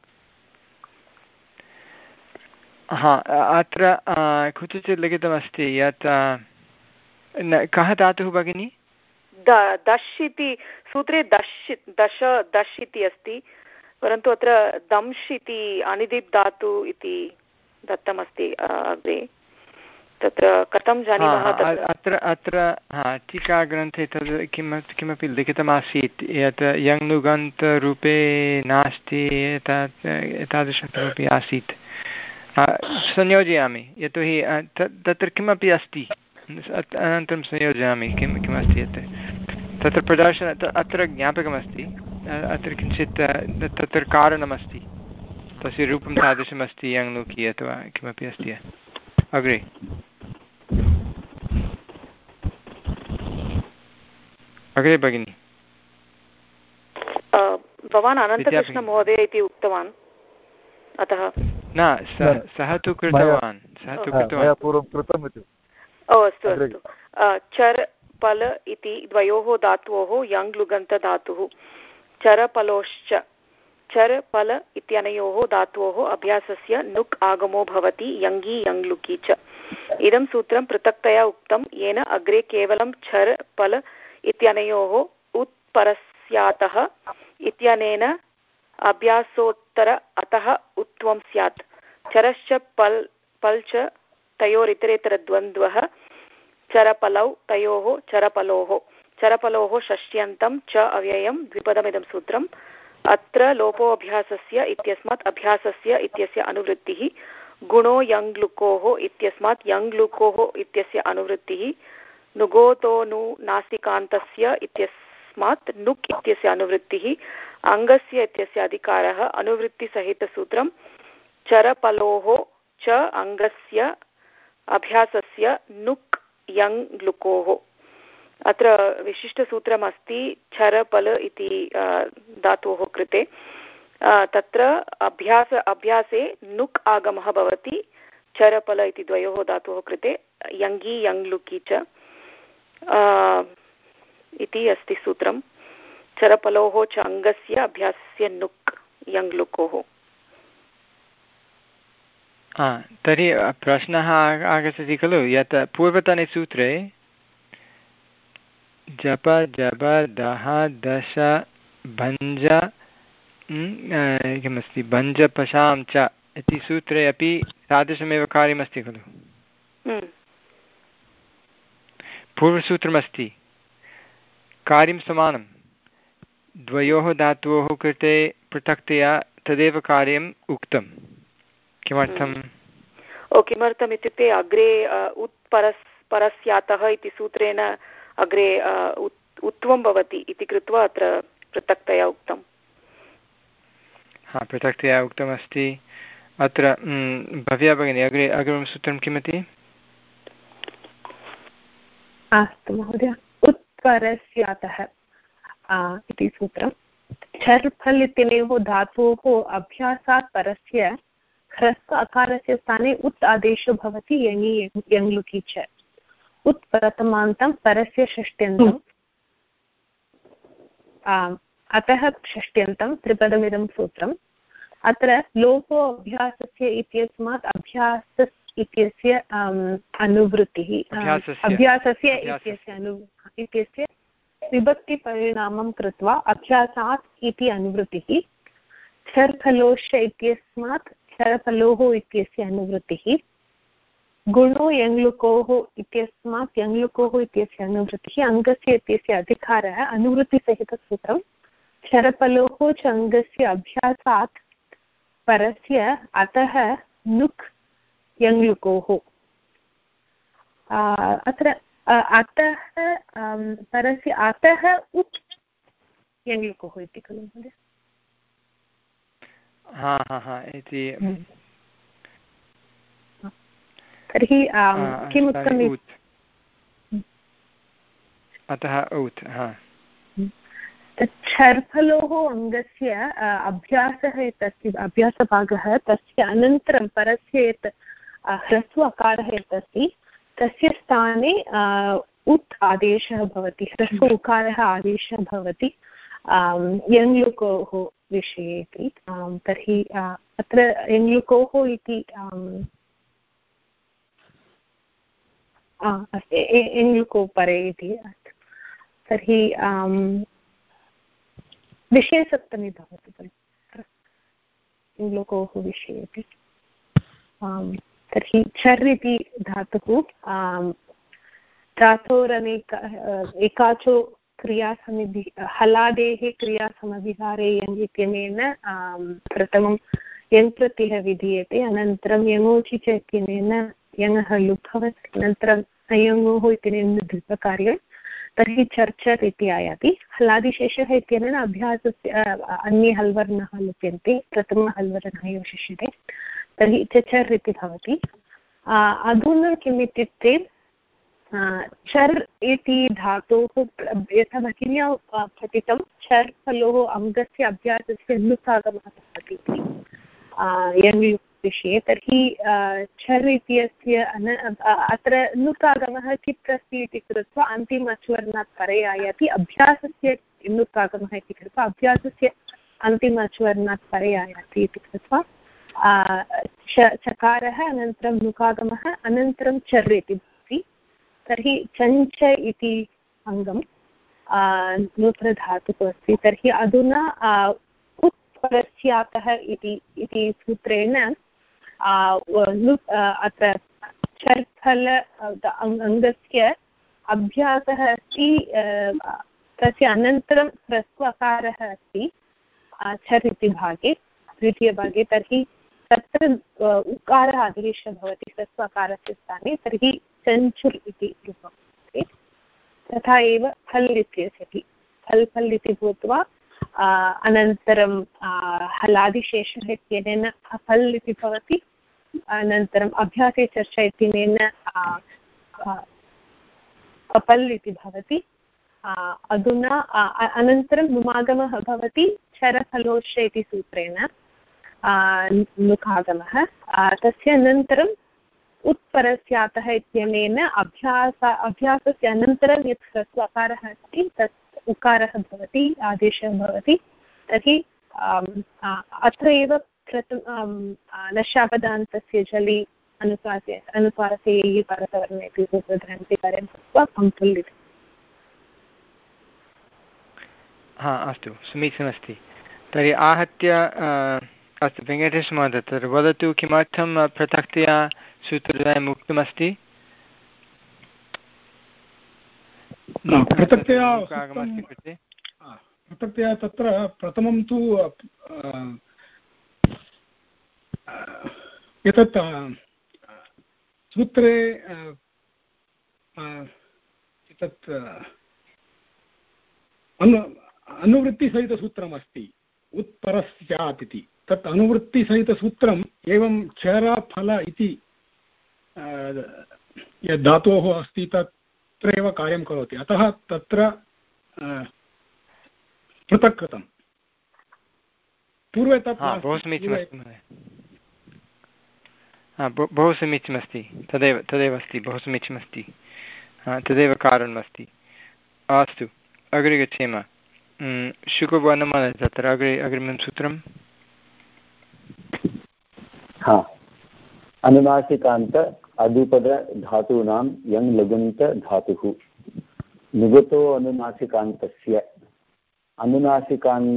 A: हा अत्र कुत्रचित् लिखितमस्ति यत् कः धातुः भगिनी?
E: दश् इति सूत्रे दश् दश दश् इति अस्ति, परन्तु अत्र दंश् इति अनिदिप् धातु इति दत्तमस्ति अग्रे। तत्र कथं जानीमः?
A: अत्र अत्र हा टीकाग्रन्थे तद् किं किमपि लिखितमासीत् यत् यङ्नुगन्तरूपे नास्ति, एतत् एतादृशं किमपि आसीत्। संयोजयामि यतोहि तत्र किमपि अस्ति, अनन्तरं संयोजयामि किं किमस्ति यत् तत्र प्रदर्शन अत्र ज्ञापकमस्ति, अत्र किञ्चित् तत्र कारणमस्ति, तस्य रूपं तादृशमस्ति यङ्नुकि अथवा किमपि अस्ति। अग्रे अग्रे भगिनि।
E: भवान् अनन्तकृष्णमहोदय इति उक्तवान्, अतः
A: न सः तु कृतवान् सः तु कृतवान्
E: ओ अस्तु अस्तु। चर् पल इति द्वयोः धातोः यङ् लुगन्तधातुः, चरपलोश्च चर् पल इत्यनयोः धातोः अभ्यासस्य नुक् आगमो भवति यङ्गी यङ्लुकि च। इदं सूत्रं पृथक्तया उक्तं, येन अग्रे केवलं चर् पल इत्यनयोः उत्परस्यातः इत्यनेन अभ्यासोत्तर अतः उत्वं स्यात्। चरश्च पल् पल् च तयोरितरेतरद्वन्द्वः, चरपलौ तयोः चरपलोः, चरपलोः षष्ट्यन्तं च अव्ययं द्विपदमिदं सूत्रम्। अत्र लोपोऽभ्यासस्य इत्यस्मात् अभ्यासस्य इत्यस्य अनुवृत्तिः, गुणो यङ्लुकोः इत्यस्मात् यङ्लुकोः इत्यस्य अनुवृत्तिः, नुगोतो नु नासिकान्तस्य इत्यस्मात् नुक् इत्यस्य अनुवृत्तिः, अङ्गस्य इत्यस्य अधिकारः। अनुवृत्तिसहितसूत्रं चरपलोः च अङ्गस्य अभ्यासस्य नुक् यङ्लुकोः। अत्र विशिष्टसूत्रमस्ति चरपल इति धातोः कृते। तत्र अभ्यास अभ्यासे नुक् आगमः भवति चरपल इति द्वयोः धातोः कृते, यङ्गी यङ्लुकि च इति अस्ति सूत्रं। चरपलोः च अङ्गस्य अभ्यासस्य नुक् यङ्लुकोः।
A: तर्हि प्रश्नः आगच्छति खलु यत् पूर्वतने सूत्रे जप जब दह दश भञ्ज किमस्ति भञ्जपशां च इति सूत्रे अपि तादृशमेव कार्यमस्ति खलु। पूर्वसूत्रमस्ति कार्यं समानं, द्वयोः धातोः कृते पृथक्तया तदेव कार्यम् उक्तं। किमर्थम्?
E: ओ किमर्थम् इत्युक्ते अग्रे उत् परस् परस्यातः इति सूत्रेण अग्रे उत्वं भवति इति कृत्वा अत्र पृथक्तया उक्तम्।
A: हा, पृथक्तया उक्तमस्ति अत्र। भव्या भगिनी, अग्रे अग्रिमं सूत्रं किमिति?
K: अस्तु महोदय, उत्परस्यातः इति सूत्रं छर् फल् इत्यनेयोः धातोः अभ्यासात् परस्य ह्रस्व अकारस्य स्थाने उत् आदेशो भवति यङि यङ्लुकि च। उत् प्रथमान्तं परस्य षष्ट्यन्तम्, अतः षष्ट्यन्तं त्रिपदमिदं सूत्रम्। अत्र लोपो अभ्यासस्य इत्यस्मात् अभ्यास इत्यस्य अनुवृत्तिः, अभ्यासस्य इत्यस्य अनु इत्यस्य विभक्तिपरिणामं कृत्वा अभ्यासात् इति अनुवृत्तिः। छर्फलोश्च इत्यस्मात् छरफलोः इत्यस्य अनुवृत्तिः। गुणो यङ्लुकोः इत्यस्मात् यङ्लुकोः इत्यस्य अनुवृत्तिः। अङ्गस्य इत्यस्य अधिकारः अनुवृत्तिसहितसूत्रं। छरफलोः च अङ्गस्य अभ्यासात् परस्य अतः नुक् यङ्लुकोः। अत्र अतः परस्य अतः उत् यङ्लुकोः इति खलु महोदय?
A: हा हा हा इति।
K: तर्हि किम् उक्तम्?
A: अतः औत्। हा,
K: छर्फलोः अङ्गस्य अभ्यासः यत् अस्ति, अभ्यासभागः, तस्य अनन्तरं परस्य यत् ह्रस्व अकारः यत् अस्ति तस्य स्थाने उत् आदेशः भवति, ह्रस्व उकारः आदेशः भवति यङ्लुकोः विषये इति। तर्हि अत्र यङ्लुकोः इति अस्ति, यङ्लुको परे इति अस्ति। तर्हि विषयसप्तमी भवति खलु यङ्लुकोः विषये अपि। तर्हि छर् इति धातुः धातोरनेक एकाचो क्रियासमिधि हलादेः क्रियासमधिहारे यङ् इत्यनेन प्रथमं यङ् प्रत्ययः विधीयते, अनन्तरं यङोचि च इत्यनेन यङः लुप् भवति, अनन्तरं अयङोः इत्यनेन द्विपकार्यं। तर्हि चर्चर् इति आयाति। हलादिशेषः इत्यनेन अभ्यासस्य अन्ये हल्वर्णः लुप्यन्ते, प्रथमः हल्वर्णः एव शिष्यते, तर्हि चर् इति भवति। अधुना किम् इत्युक्ते चर् इति धातोः यथा भगिन्या पठितं छर् फलोः अङ्गस्य अभ्यासस्य नुकागमः भवति इति यङ् विषये। तर्हि छर् इत्यस्य अत्र नुकागमः कित् अस्ति इति कृत्वा अन्तिम अच्वर्णात् परे आयाति। अभ्यासस्य नुकागमः इति कृत्वा अभ्यासस्य अन्तिम अच्वर्णात् परे आयाति इति कृत्वा चकारः, अनन्तरं नुकागमः, अनन्तरं चर् इति भवति। तर्हि चञ्च इति अङ्गं नूतनधातुः अस्ति। तर्हि अधुना उत्परस्यातः इति सूत्रेण अत्र चर्फल अङ्गस्य अभ्यासः अस्ति, तस्य अनन्तरं ह्रस्वकारः अस्ति छर् इति भागे, द्वितीयभागे। तर्हि तत्र उकारः आदेशः भवति ह्रस्वकारस्य स्थाने, तर्हि चञ्चुर् इति रूपं। तथा एव फल् इत्यस्ति, फल् फल् इति भूत्वा अनन्तरं हलादिशेषः इत्यनेन फल् इति भवति, अनन्तरम् अभ्यासे चर्चा इत्यनेन अपल् इति भवति। अधुना अनन्तरं नुमागमः भवति छरफलोश्च इति सूत्रेण नुकागमः। तस्य अनन्तरम् उत्परस्यातः इत्यनेन अभ्यास अभ्यासस्य अनन्तरं यत् ह्रस्व अकारः अस्ति तत् उकारः भवति, आदेशः भवति। तर्हि अत्र एव प्रथम नशापदान्तस्य जलि अनुपाते अनुपाते परसवर्णे इति सूत्रग्रन्थिकार्यं कृत्वा कम्पुल्।
A: हा अस्तु समीचीनमस्ति। तर्हि आहत्य अस्तु वेङ्कटेशमहोदय तर्हि वदतु किमर्थं पृथक्तया सूत्रद्वयम् उक्तमस्ति?
H: पृथक्तया पृथक्तया तत्र प्रथमं तु एतत् सूत्रे एतत् अनु अनुवृत्तिसहितसूत्रमस्ति उत्परस्यात् इति। तत् अनुवृत्तिसहितसूत्रम् एवं चर फल इति यद् धातोः अस्ति तत्रैव कार्यं करोति, अतः तत्र पृथक् कृतं। पूर्वे तत्
A: बहु समीचीनमस्ति बहु समीचीनमस्ति तदेव तदेव अस्ति बहु समीचीनमस्ति तदेव कारणमस्ति। अस्तु अग्रे गच्छेम। शुकवर्णमाला तत्र अग्रे अग्रिमं सूत्रं
I: हा अनुनासिकान्त अदुपदधातूनां यङ् लघुन्तधातुः निगतो अनुनासिकान्तस्य अनुनासिकान्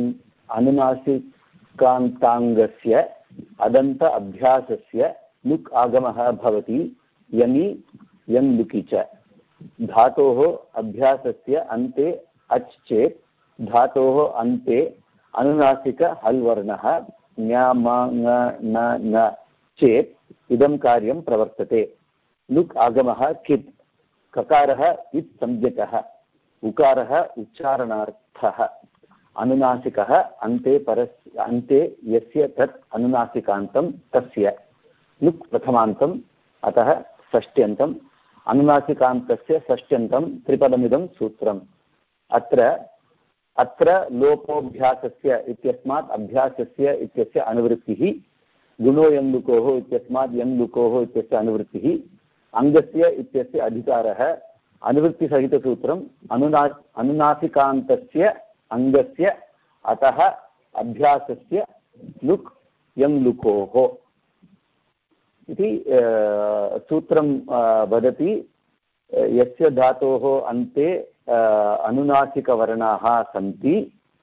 I: अनुनासिकान्ताङ्गस्य अदन्त अभ्यासस्य लुक् आगमः भवति यङि यङ् लुकि च धातोः अभ्यासस्य अन्ते अच् चेत् धातोः अन्ते अनुनासिक हल् वर्णः ञ म ङ न न चेत् इदं कार्यं प्रवर्तते। लुक् आगमः कित् ककारः इत् संज्ञकः उकारः उच्चारणार्थः अनुनासिकः अन्ते परस्य अन्ते यस्य तत् अनुनासिकान्तं तस्य लुक् प्रथमान्तम् अतः षष्ट्यन्तम् अनुनासिकान्तस्य षष्ट्यन्तं त्रिपदमिदं सूत्रम्। अत्र अत्र लोपोऽभ्यासस्य इत्यस्मात् अभ्यासस्य इत्यस्य अनुवृत्तिः गुणो यङ् लुकोः इत्यस्मात् यङ् लुकोः इत्यस्य अनुवृत्तिः अङ्गस्य इत्यस्य अधिकारः अनुवृत्तिसहितसूत्रम् अनुना अनुनासिकान्तस्य अङ्गस्य अतः अभ्यासस्य लुक् यङ् लुकोः इति सूत्रं वदति। यस्य धातोः अन्ते अनुनासिकवर्णाः सन्ति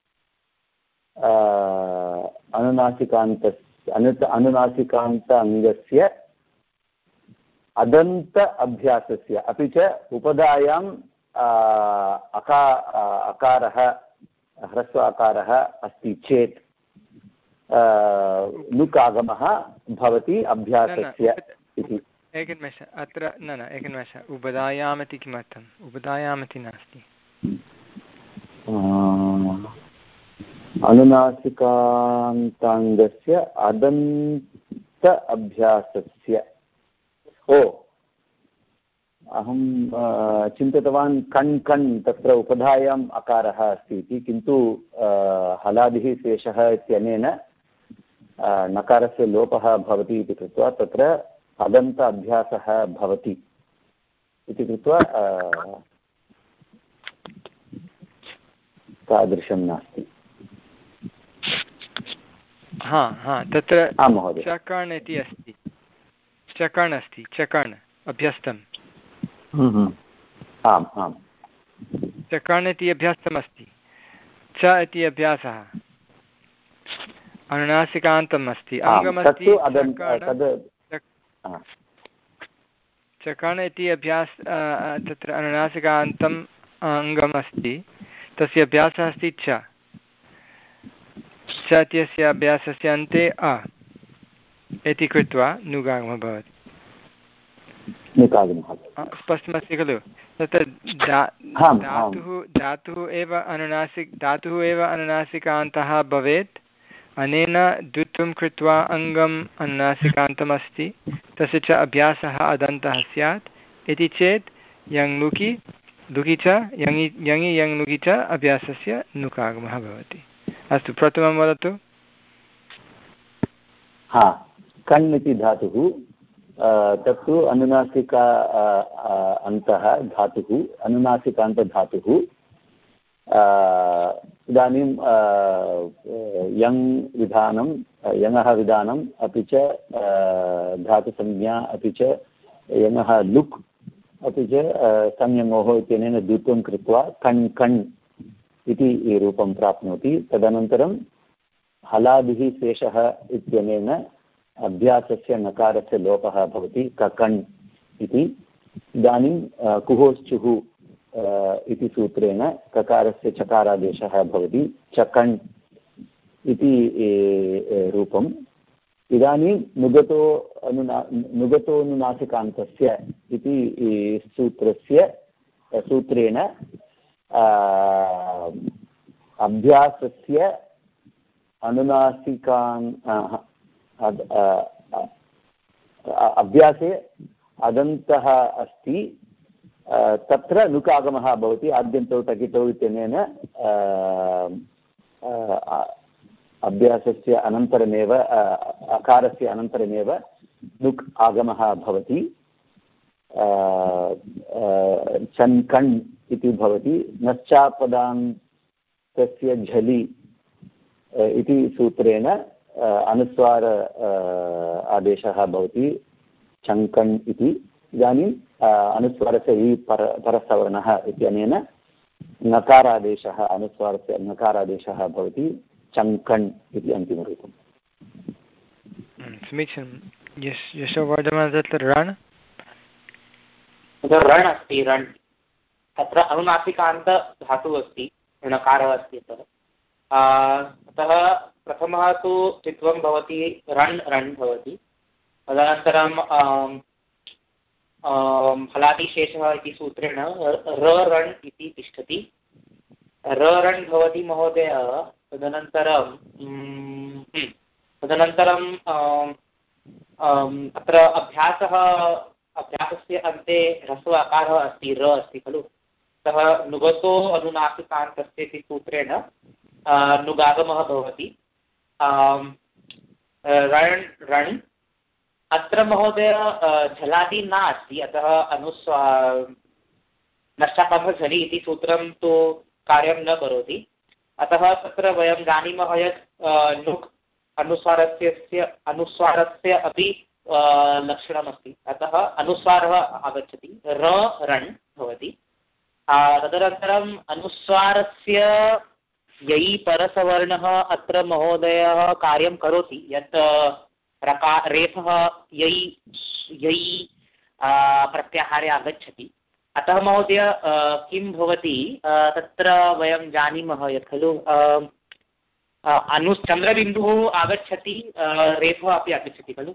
I: अनुनासिकान्तस्य अनु अनुनासिकान्त अङ्गस्य अदन्त अभ्यासस्य अपि च उपधायाम् अका अकारः ह्रस्व अकारः अस्ति चेत् लुक् आगमः भवति अभ्यासस्य इति।
A: एकनिमेष अत्र न न एकनिमेष उपधायाम् इति किमर्थम्? उपधायाम् इति नास्ति।
I: अनुनासिकान्ताङ्गस्य अदन्त अभ्यासस्य ओ अहं चिन्तितवान् कण् कण् तत्र उपधायाम् अकारः अस्ति इति, किन्तु हलादिः शेषः इत्यनेन नकारस्य लोपः भवति इति कृत्वा तत्र अदन्त अभ्यासः भवति इति कृत्वा तादृशं नास्ति।
A: हा हा तत्र चकर्ण् इति अस्ति, चकर्ण् अस्ति, चकर्ण् अभ्यस्तम्।
I: आम् आम्
A: चकर्ण् इति अभ्यस्तमस्ति, च इति अभ्यासः अनुनासिकान्तम् अस्ति, अङ्गमस्ति चकर्ण् इति अभ्यास तत्र अनुनासिकान्तम् अङ्गम् अस्ति, तस्य अभ्यासः अस्ति च च इत्यस्य अभ्यासस्य अन्ते अ इति कृत्वा नुगागमः भवति। स्पष्टमस्ति खलु? तत्र धातुः धातुः एव अनुनासिक धातुः एव अनुनासिकान्तः भवेत्, अनेन द्वित्वं कृत्वा अङ्गम् अनुनासिकान्तमस्ति, तस्य च अभ्यासः अदन्तः स्यात् इति चेत् यङ् लुकि लुकि च यङि यङि यङ् लुकि च अभ्यासस्य नुकागमः भवति। अस्तु प्रथमं वदतु।
I: हा कण् इति धातुः तत्तु अनुनासिका अन्तः धातुः अनुनासिकान्तधातुः। इदानीं यङ् विधानं यङः विधानम् अपि च धातुसंज्ञा अपि च यङः लुक् अपि च संयमोः इत्यनेन द्वित्वं कृत्वा कण् कण् इति रूपं प्राप्नोति। तदनन्तरं हलादिः शेषः इत्यनेन अभ्यासस्य नकारस्य लोपः भवति ककण् इति। इदानीं कुहोश्चुः इति सूत्रेण ककारस्य चकारादेशः भवति चकण् इति रूपम्। इदानीं नुगतो अनुना नुगतोनुनासिकान्तस्य इति सूत्रस्य सूत्रेण अभ्यासस्य अनुनासिकान् अभ्यासे अदन्तः अस्ति, तत्र नुकागमः भवति। आद्यन्तौ टकितौ इत्यनेन अभ्यासस्य अनन्तरमेव अकारस्य अनन्तरमेव नुक् आगमः भवति। चन् कण् इति भवति। नश्चापदान्तस्य झलि इति सूत्रेण अनुस्वार आदेशः भवति चङ्कण् इति। इदानीम् अनुस्वारस्य इ पर परसवर्णः इत्यनेन नकारादेशः अनुस्वारस्य नकारादेशः भवति चङ्कण् इति अन्तिमरूपम्।
A: समीचीनं। यश यशोवर्धमान तत्र रण
B: रण अस्ति। रण अत्र अनुनासिकान्त धातुः अस्ति, णकारः अस्ति अतः अतः प्रथमः तु चित्वं भवति रण् रण् भवति। तदनन्तरं फलादिशेषः इति सूत्रेण र रण् इति तिष्ठति। र रण् भवति महोदय। तदनन्तरं तदनन्तरं अत्र अभ्यासः अभ्यासस्य अन्ते ह्रस्व आकारः अस्ति, र अस्ति खलु। अतः नुगतो अनुनासिकान्तस्य इति सूत्रेण नुगागमः भवति रण रण। अत्र महोदय झलादि न अस्ति, अतः अनुस्वा नष्टापदः झलि इति सूत्रं तु कार्यं न करोति। अतः तत्र वयं जानीमः यत् नुक् अनुस्वारस्य अनुस्वारस्य अपि लक्षणमस्ति, अतः अनुस्वारः आगच्छति, र रण भवति। तदनन्तरम् अनुस्वारस्य यै परसवर्णः अत्र महोदयः कार्यं करोति, यत् रका रेफः यै यै प्रत्याहारे आगच्छति। अतः महोदय किं भवति, तत्र वयं जानीमः यत् खलु अनुश्चन्द्रबिन्दुः आगच्छति, रेफः अपि आगच्छति खलु,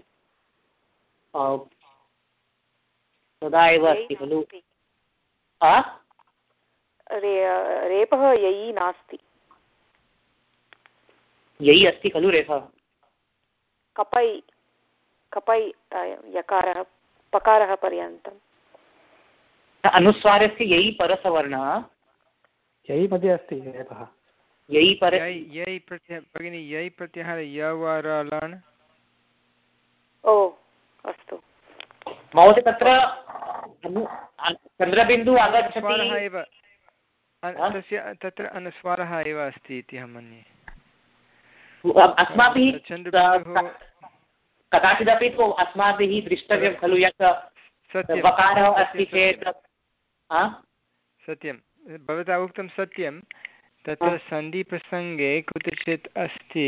B: तदा एव अस्ति खलु।
E: रेपः यै नास्ति,
B: यै अस्ति खलु रेफः।
E: कपै कपै यकारः पकारः पर्यन्तम्।
B: अनुस्वारस्य यै परसवर्णः
J: यै मध्ये अस्ति रेफः।
B: यै पर
A: यै प्रत्यय भगिनी यै प्रत्याहार यवरलन्।
E: ओ अस्तु
B: महोदय, तत्र चन्द्रबिन्दुः आगच्छति
A: एव तस्य तत्र अनुस्वारः एव अस्ति इति अहं मन्ये।
B: अस्माभिः कदाचिदपि तु अस्माभिः द्रष्टव्यं खलु यत् वकारः अस्ति चेत्।
A: सत्यं भवता उक्तं सत्यं। तत्र सन्धिप्रसङ्गे कुत्रचित् अस्ति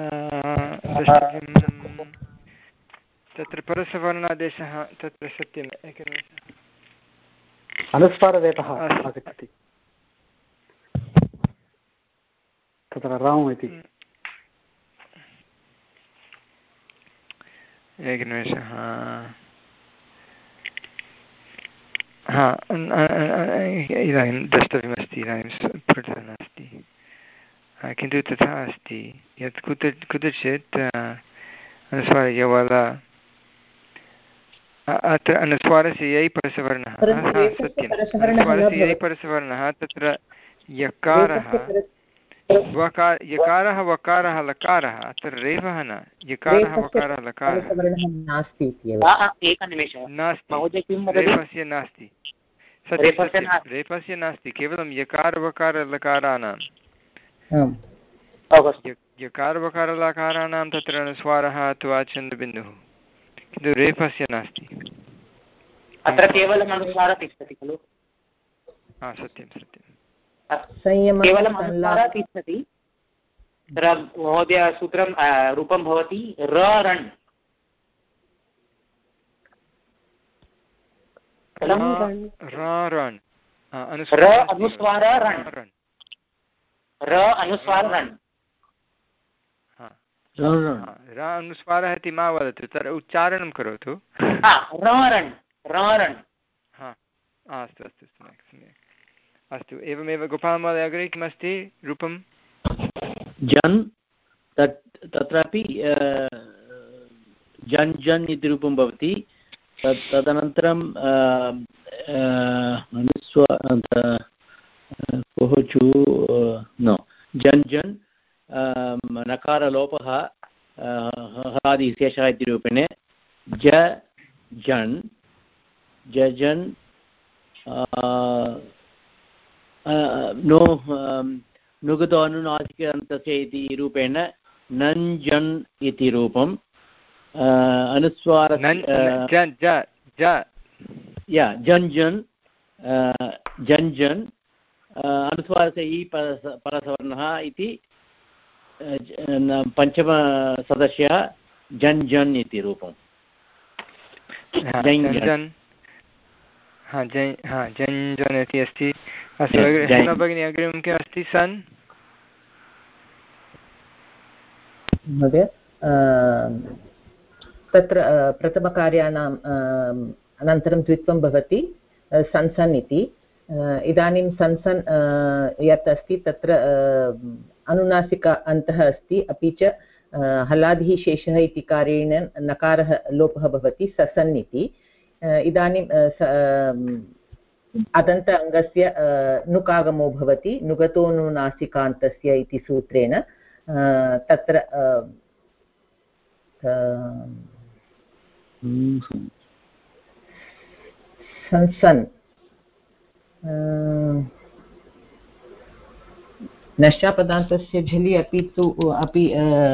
A: तत्र परसवर्णादेशः, तत्र सत्यम् एकनिमिषम्,
J: अनुस्वाररेफः आगच्छति तत्र राम् इति।
A: एकनिमिषः, हा इदानीं द्रष्टव्यमस्ति, इदानीं स्फुटः नास्ति, किन्तु तथा अस्ति यत् कुत्र कुत्रचित् अनुस्वार यवला अत्र अनुस्वारस्य यै परसवर्णः, सत्यम्, अनुस्वारस्य यै परसवर्णः, तत्र यकारः वकार यकारः वकारः लकारः, अत्र रेफः न, यकारः वकारः लकारः
G: नास्ति,
A: रेफस्य नास्ति, सत्यं रेफस्य नास्ति, केवलं यकार वकार लकाराणां यकारवकारलकाराणां तत्र अनुस्वारः अथवा चन्द्रबिन्दुः, किन्तु रेफस्य नास्ति।
B: अत्र केवलम् अनुस्वारः तिष्ठति खलु?
A: हा सत्यं सत्यं
B: केवलम् अनुस्वारः तिष्ठति। तत्र महोदय सूत्रं रूपं भवति र रण्। र अनुस्वार रण्, र अनुस्वार रण्,
A: र अनुस्वारः इति मा वदतु, तत्र उच्चारणं करोतु।
B: रण् रण्।
A: अस्तु अस्तु सम्यक् सम्यक् अस्तु। एवमेव गोपालमहोदय अग्रे किमस्ति रूपं?
F: जन्, तत् तत्रापि जन् जन् इति रूपं भवति। तत् तदनन्तरं कोहचु न जन् जन् नकारलोपः हलादि विशेषः इति रूपेण ज जन् जजन् नो नुगतो अनुनासिक अन्तस्य इति रूपेण नञ्जन् इति रूपं अनुस्वार या जन् जन् जन् जन् अनुस्वारस्य इ परसवर्णः इति पञ्चमसदस्यः जन् जन् इति रूपम्।
A: जन् जन् जन् इति अस्ति। अस्तु भगिनी अग्रिमं किम् अस्ति? सन्
G: महोदय तत्र प्रथमकार्याणाम् अनन्तरं द्वित्वं भवति सन्सन् इति। इदानीं सन्सन् यत् अस्ति तत्र अनुनासिक अन्तः अस्ति, अपि च हलादिः शेषः इति कारणेन नकारः लोपः भवति ससन् इति। इदानीं अदन्त अङ्गस्य नुकागमो भवति नुगतोनुनासिकान्तस्य इति सूत्रेण। तत्र सन्सन् नश्चापदान्तस्य झलि अपि तु अपि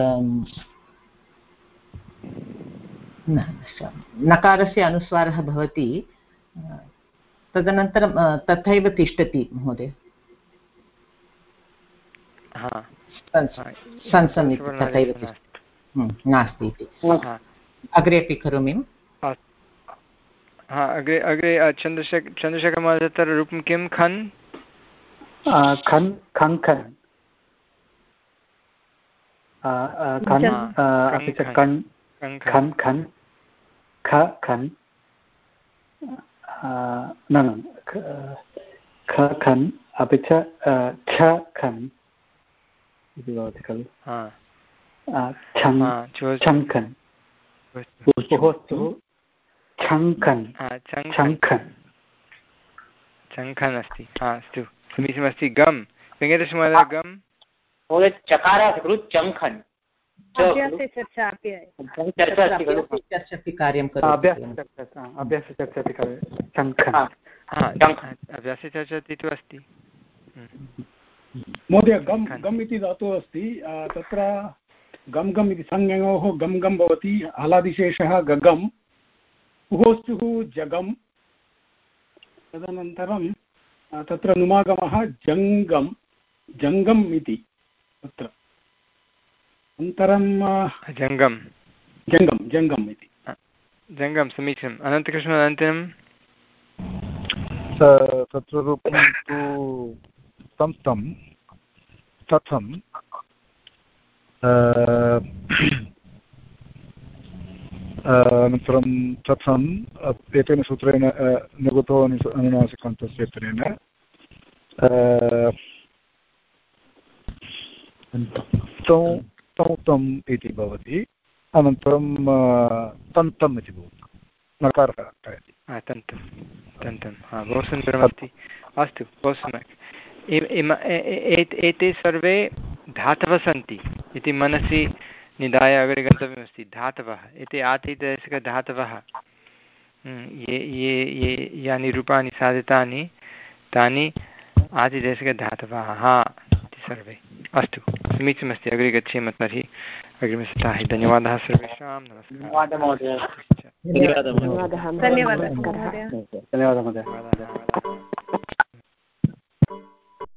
G: नकारस्य अनुस्वारः भवति, तदनन्तरं तथैव तिष्ठति महोदय। सन्सन् इति तथैव नास्ति इति। अग्रे अपि करोमि।
A: हा अग्रे अग्रे चन्द्रशेख चन्द्रशेखरमहोदय तत्र रूपं किं? खन्
J: खन् खङ् खन् खन् अपि च कण् खन् खन् ख खन् न न ख खन् अपि च ख खन् इति भवति खलु। छङ्खन् छङ्खन् छङ्खन्
A: छङ्खन् अस्ति। अस्तु समीचीनमस्ति। गम् वेङ्कटेशमहोदय गम्
B: चकारः खलु चङ्खन्।
A: अभ्यासचर्चा तु अस्ति
H: महोदय। गम् गम् इति धातुः अस्ति तत्र गम् गम् इति संज्ञयोः गम् गम् भवति। हलादिशेषः गगम्, उहोस्तुः जगम्, तदनन्तरं तत्र नुमागमः जङ्गम् जङ्गम् इति तत्र अनन्तरं
A: जङ्गम्
H: जङ्गम् जङ्गम् इति
A: जङ्गम् समीचीनम्। अनन्तकृष्ण अनन्तरं
C: तत्र रूपं तु तं तं तथं अनन्तरं तथम् एतेन सूत्रेण निगतो अनुनासिकान्तस्य इत्यनेन तौ तौ तम् इति भवति। अनन्तरं तन्तम् इति भवति नकारः इति।
A: तन्तं तन्तं हा बहु सुन्दरमस्ति। अस्तु बहु सम्यक्। एते सर्वे धातवः सन्ति इति मनसि निधाय अग्रे गन्तव्यमस्ति। धातवः एते आतिदेशिकधातवः ये ये ये यानि रूपाणि साधितानि तानि आतिदेशिकधातवः इति सर्वे। अस्तु समीचीनमस्ति अग्रे गच्छेम तर्हि अग्रिमसप्ताहे धन्यवादः सर्वेषां नमस्कारः
F: धन्यवादः महोदय
K: धन्यवादः
J: धन्यवादः महोदय
A: धन्यवादः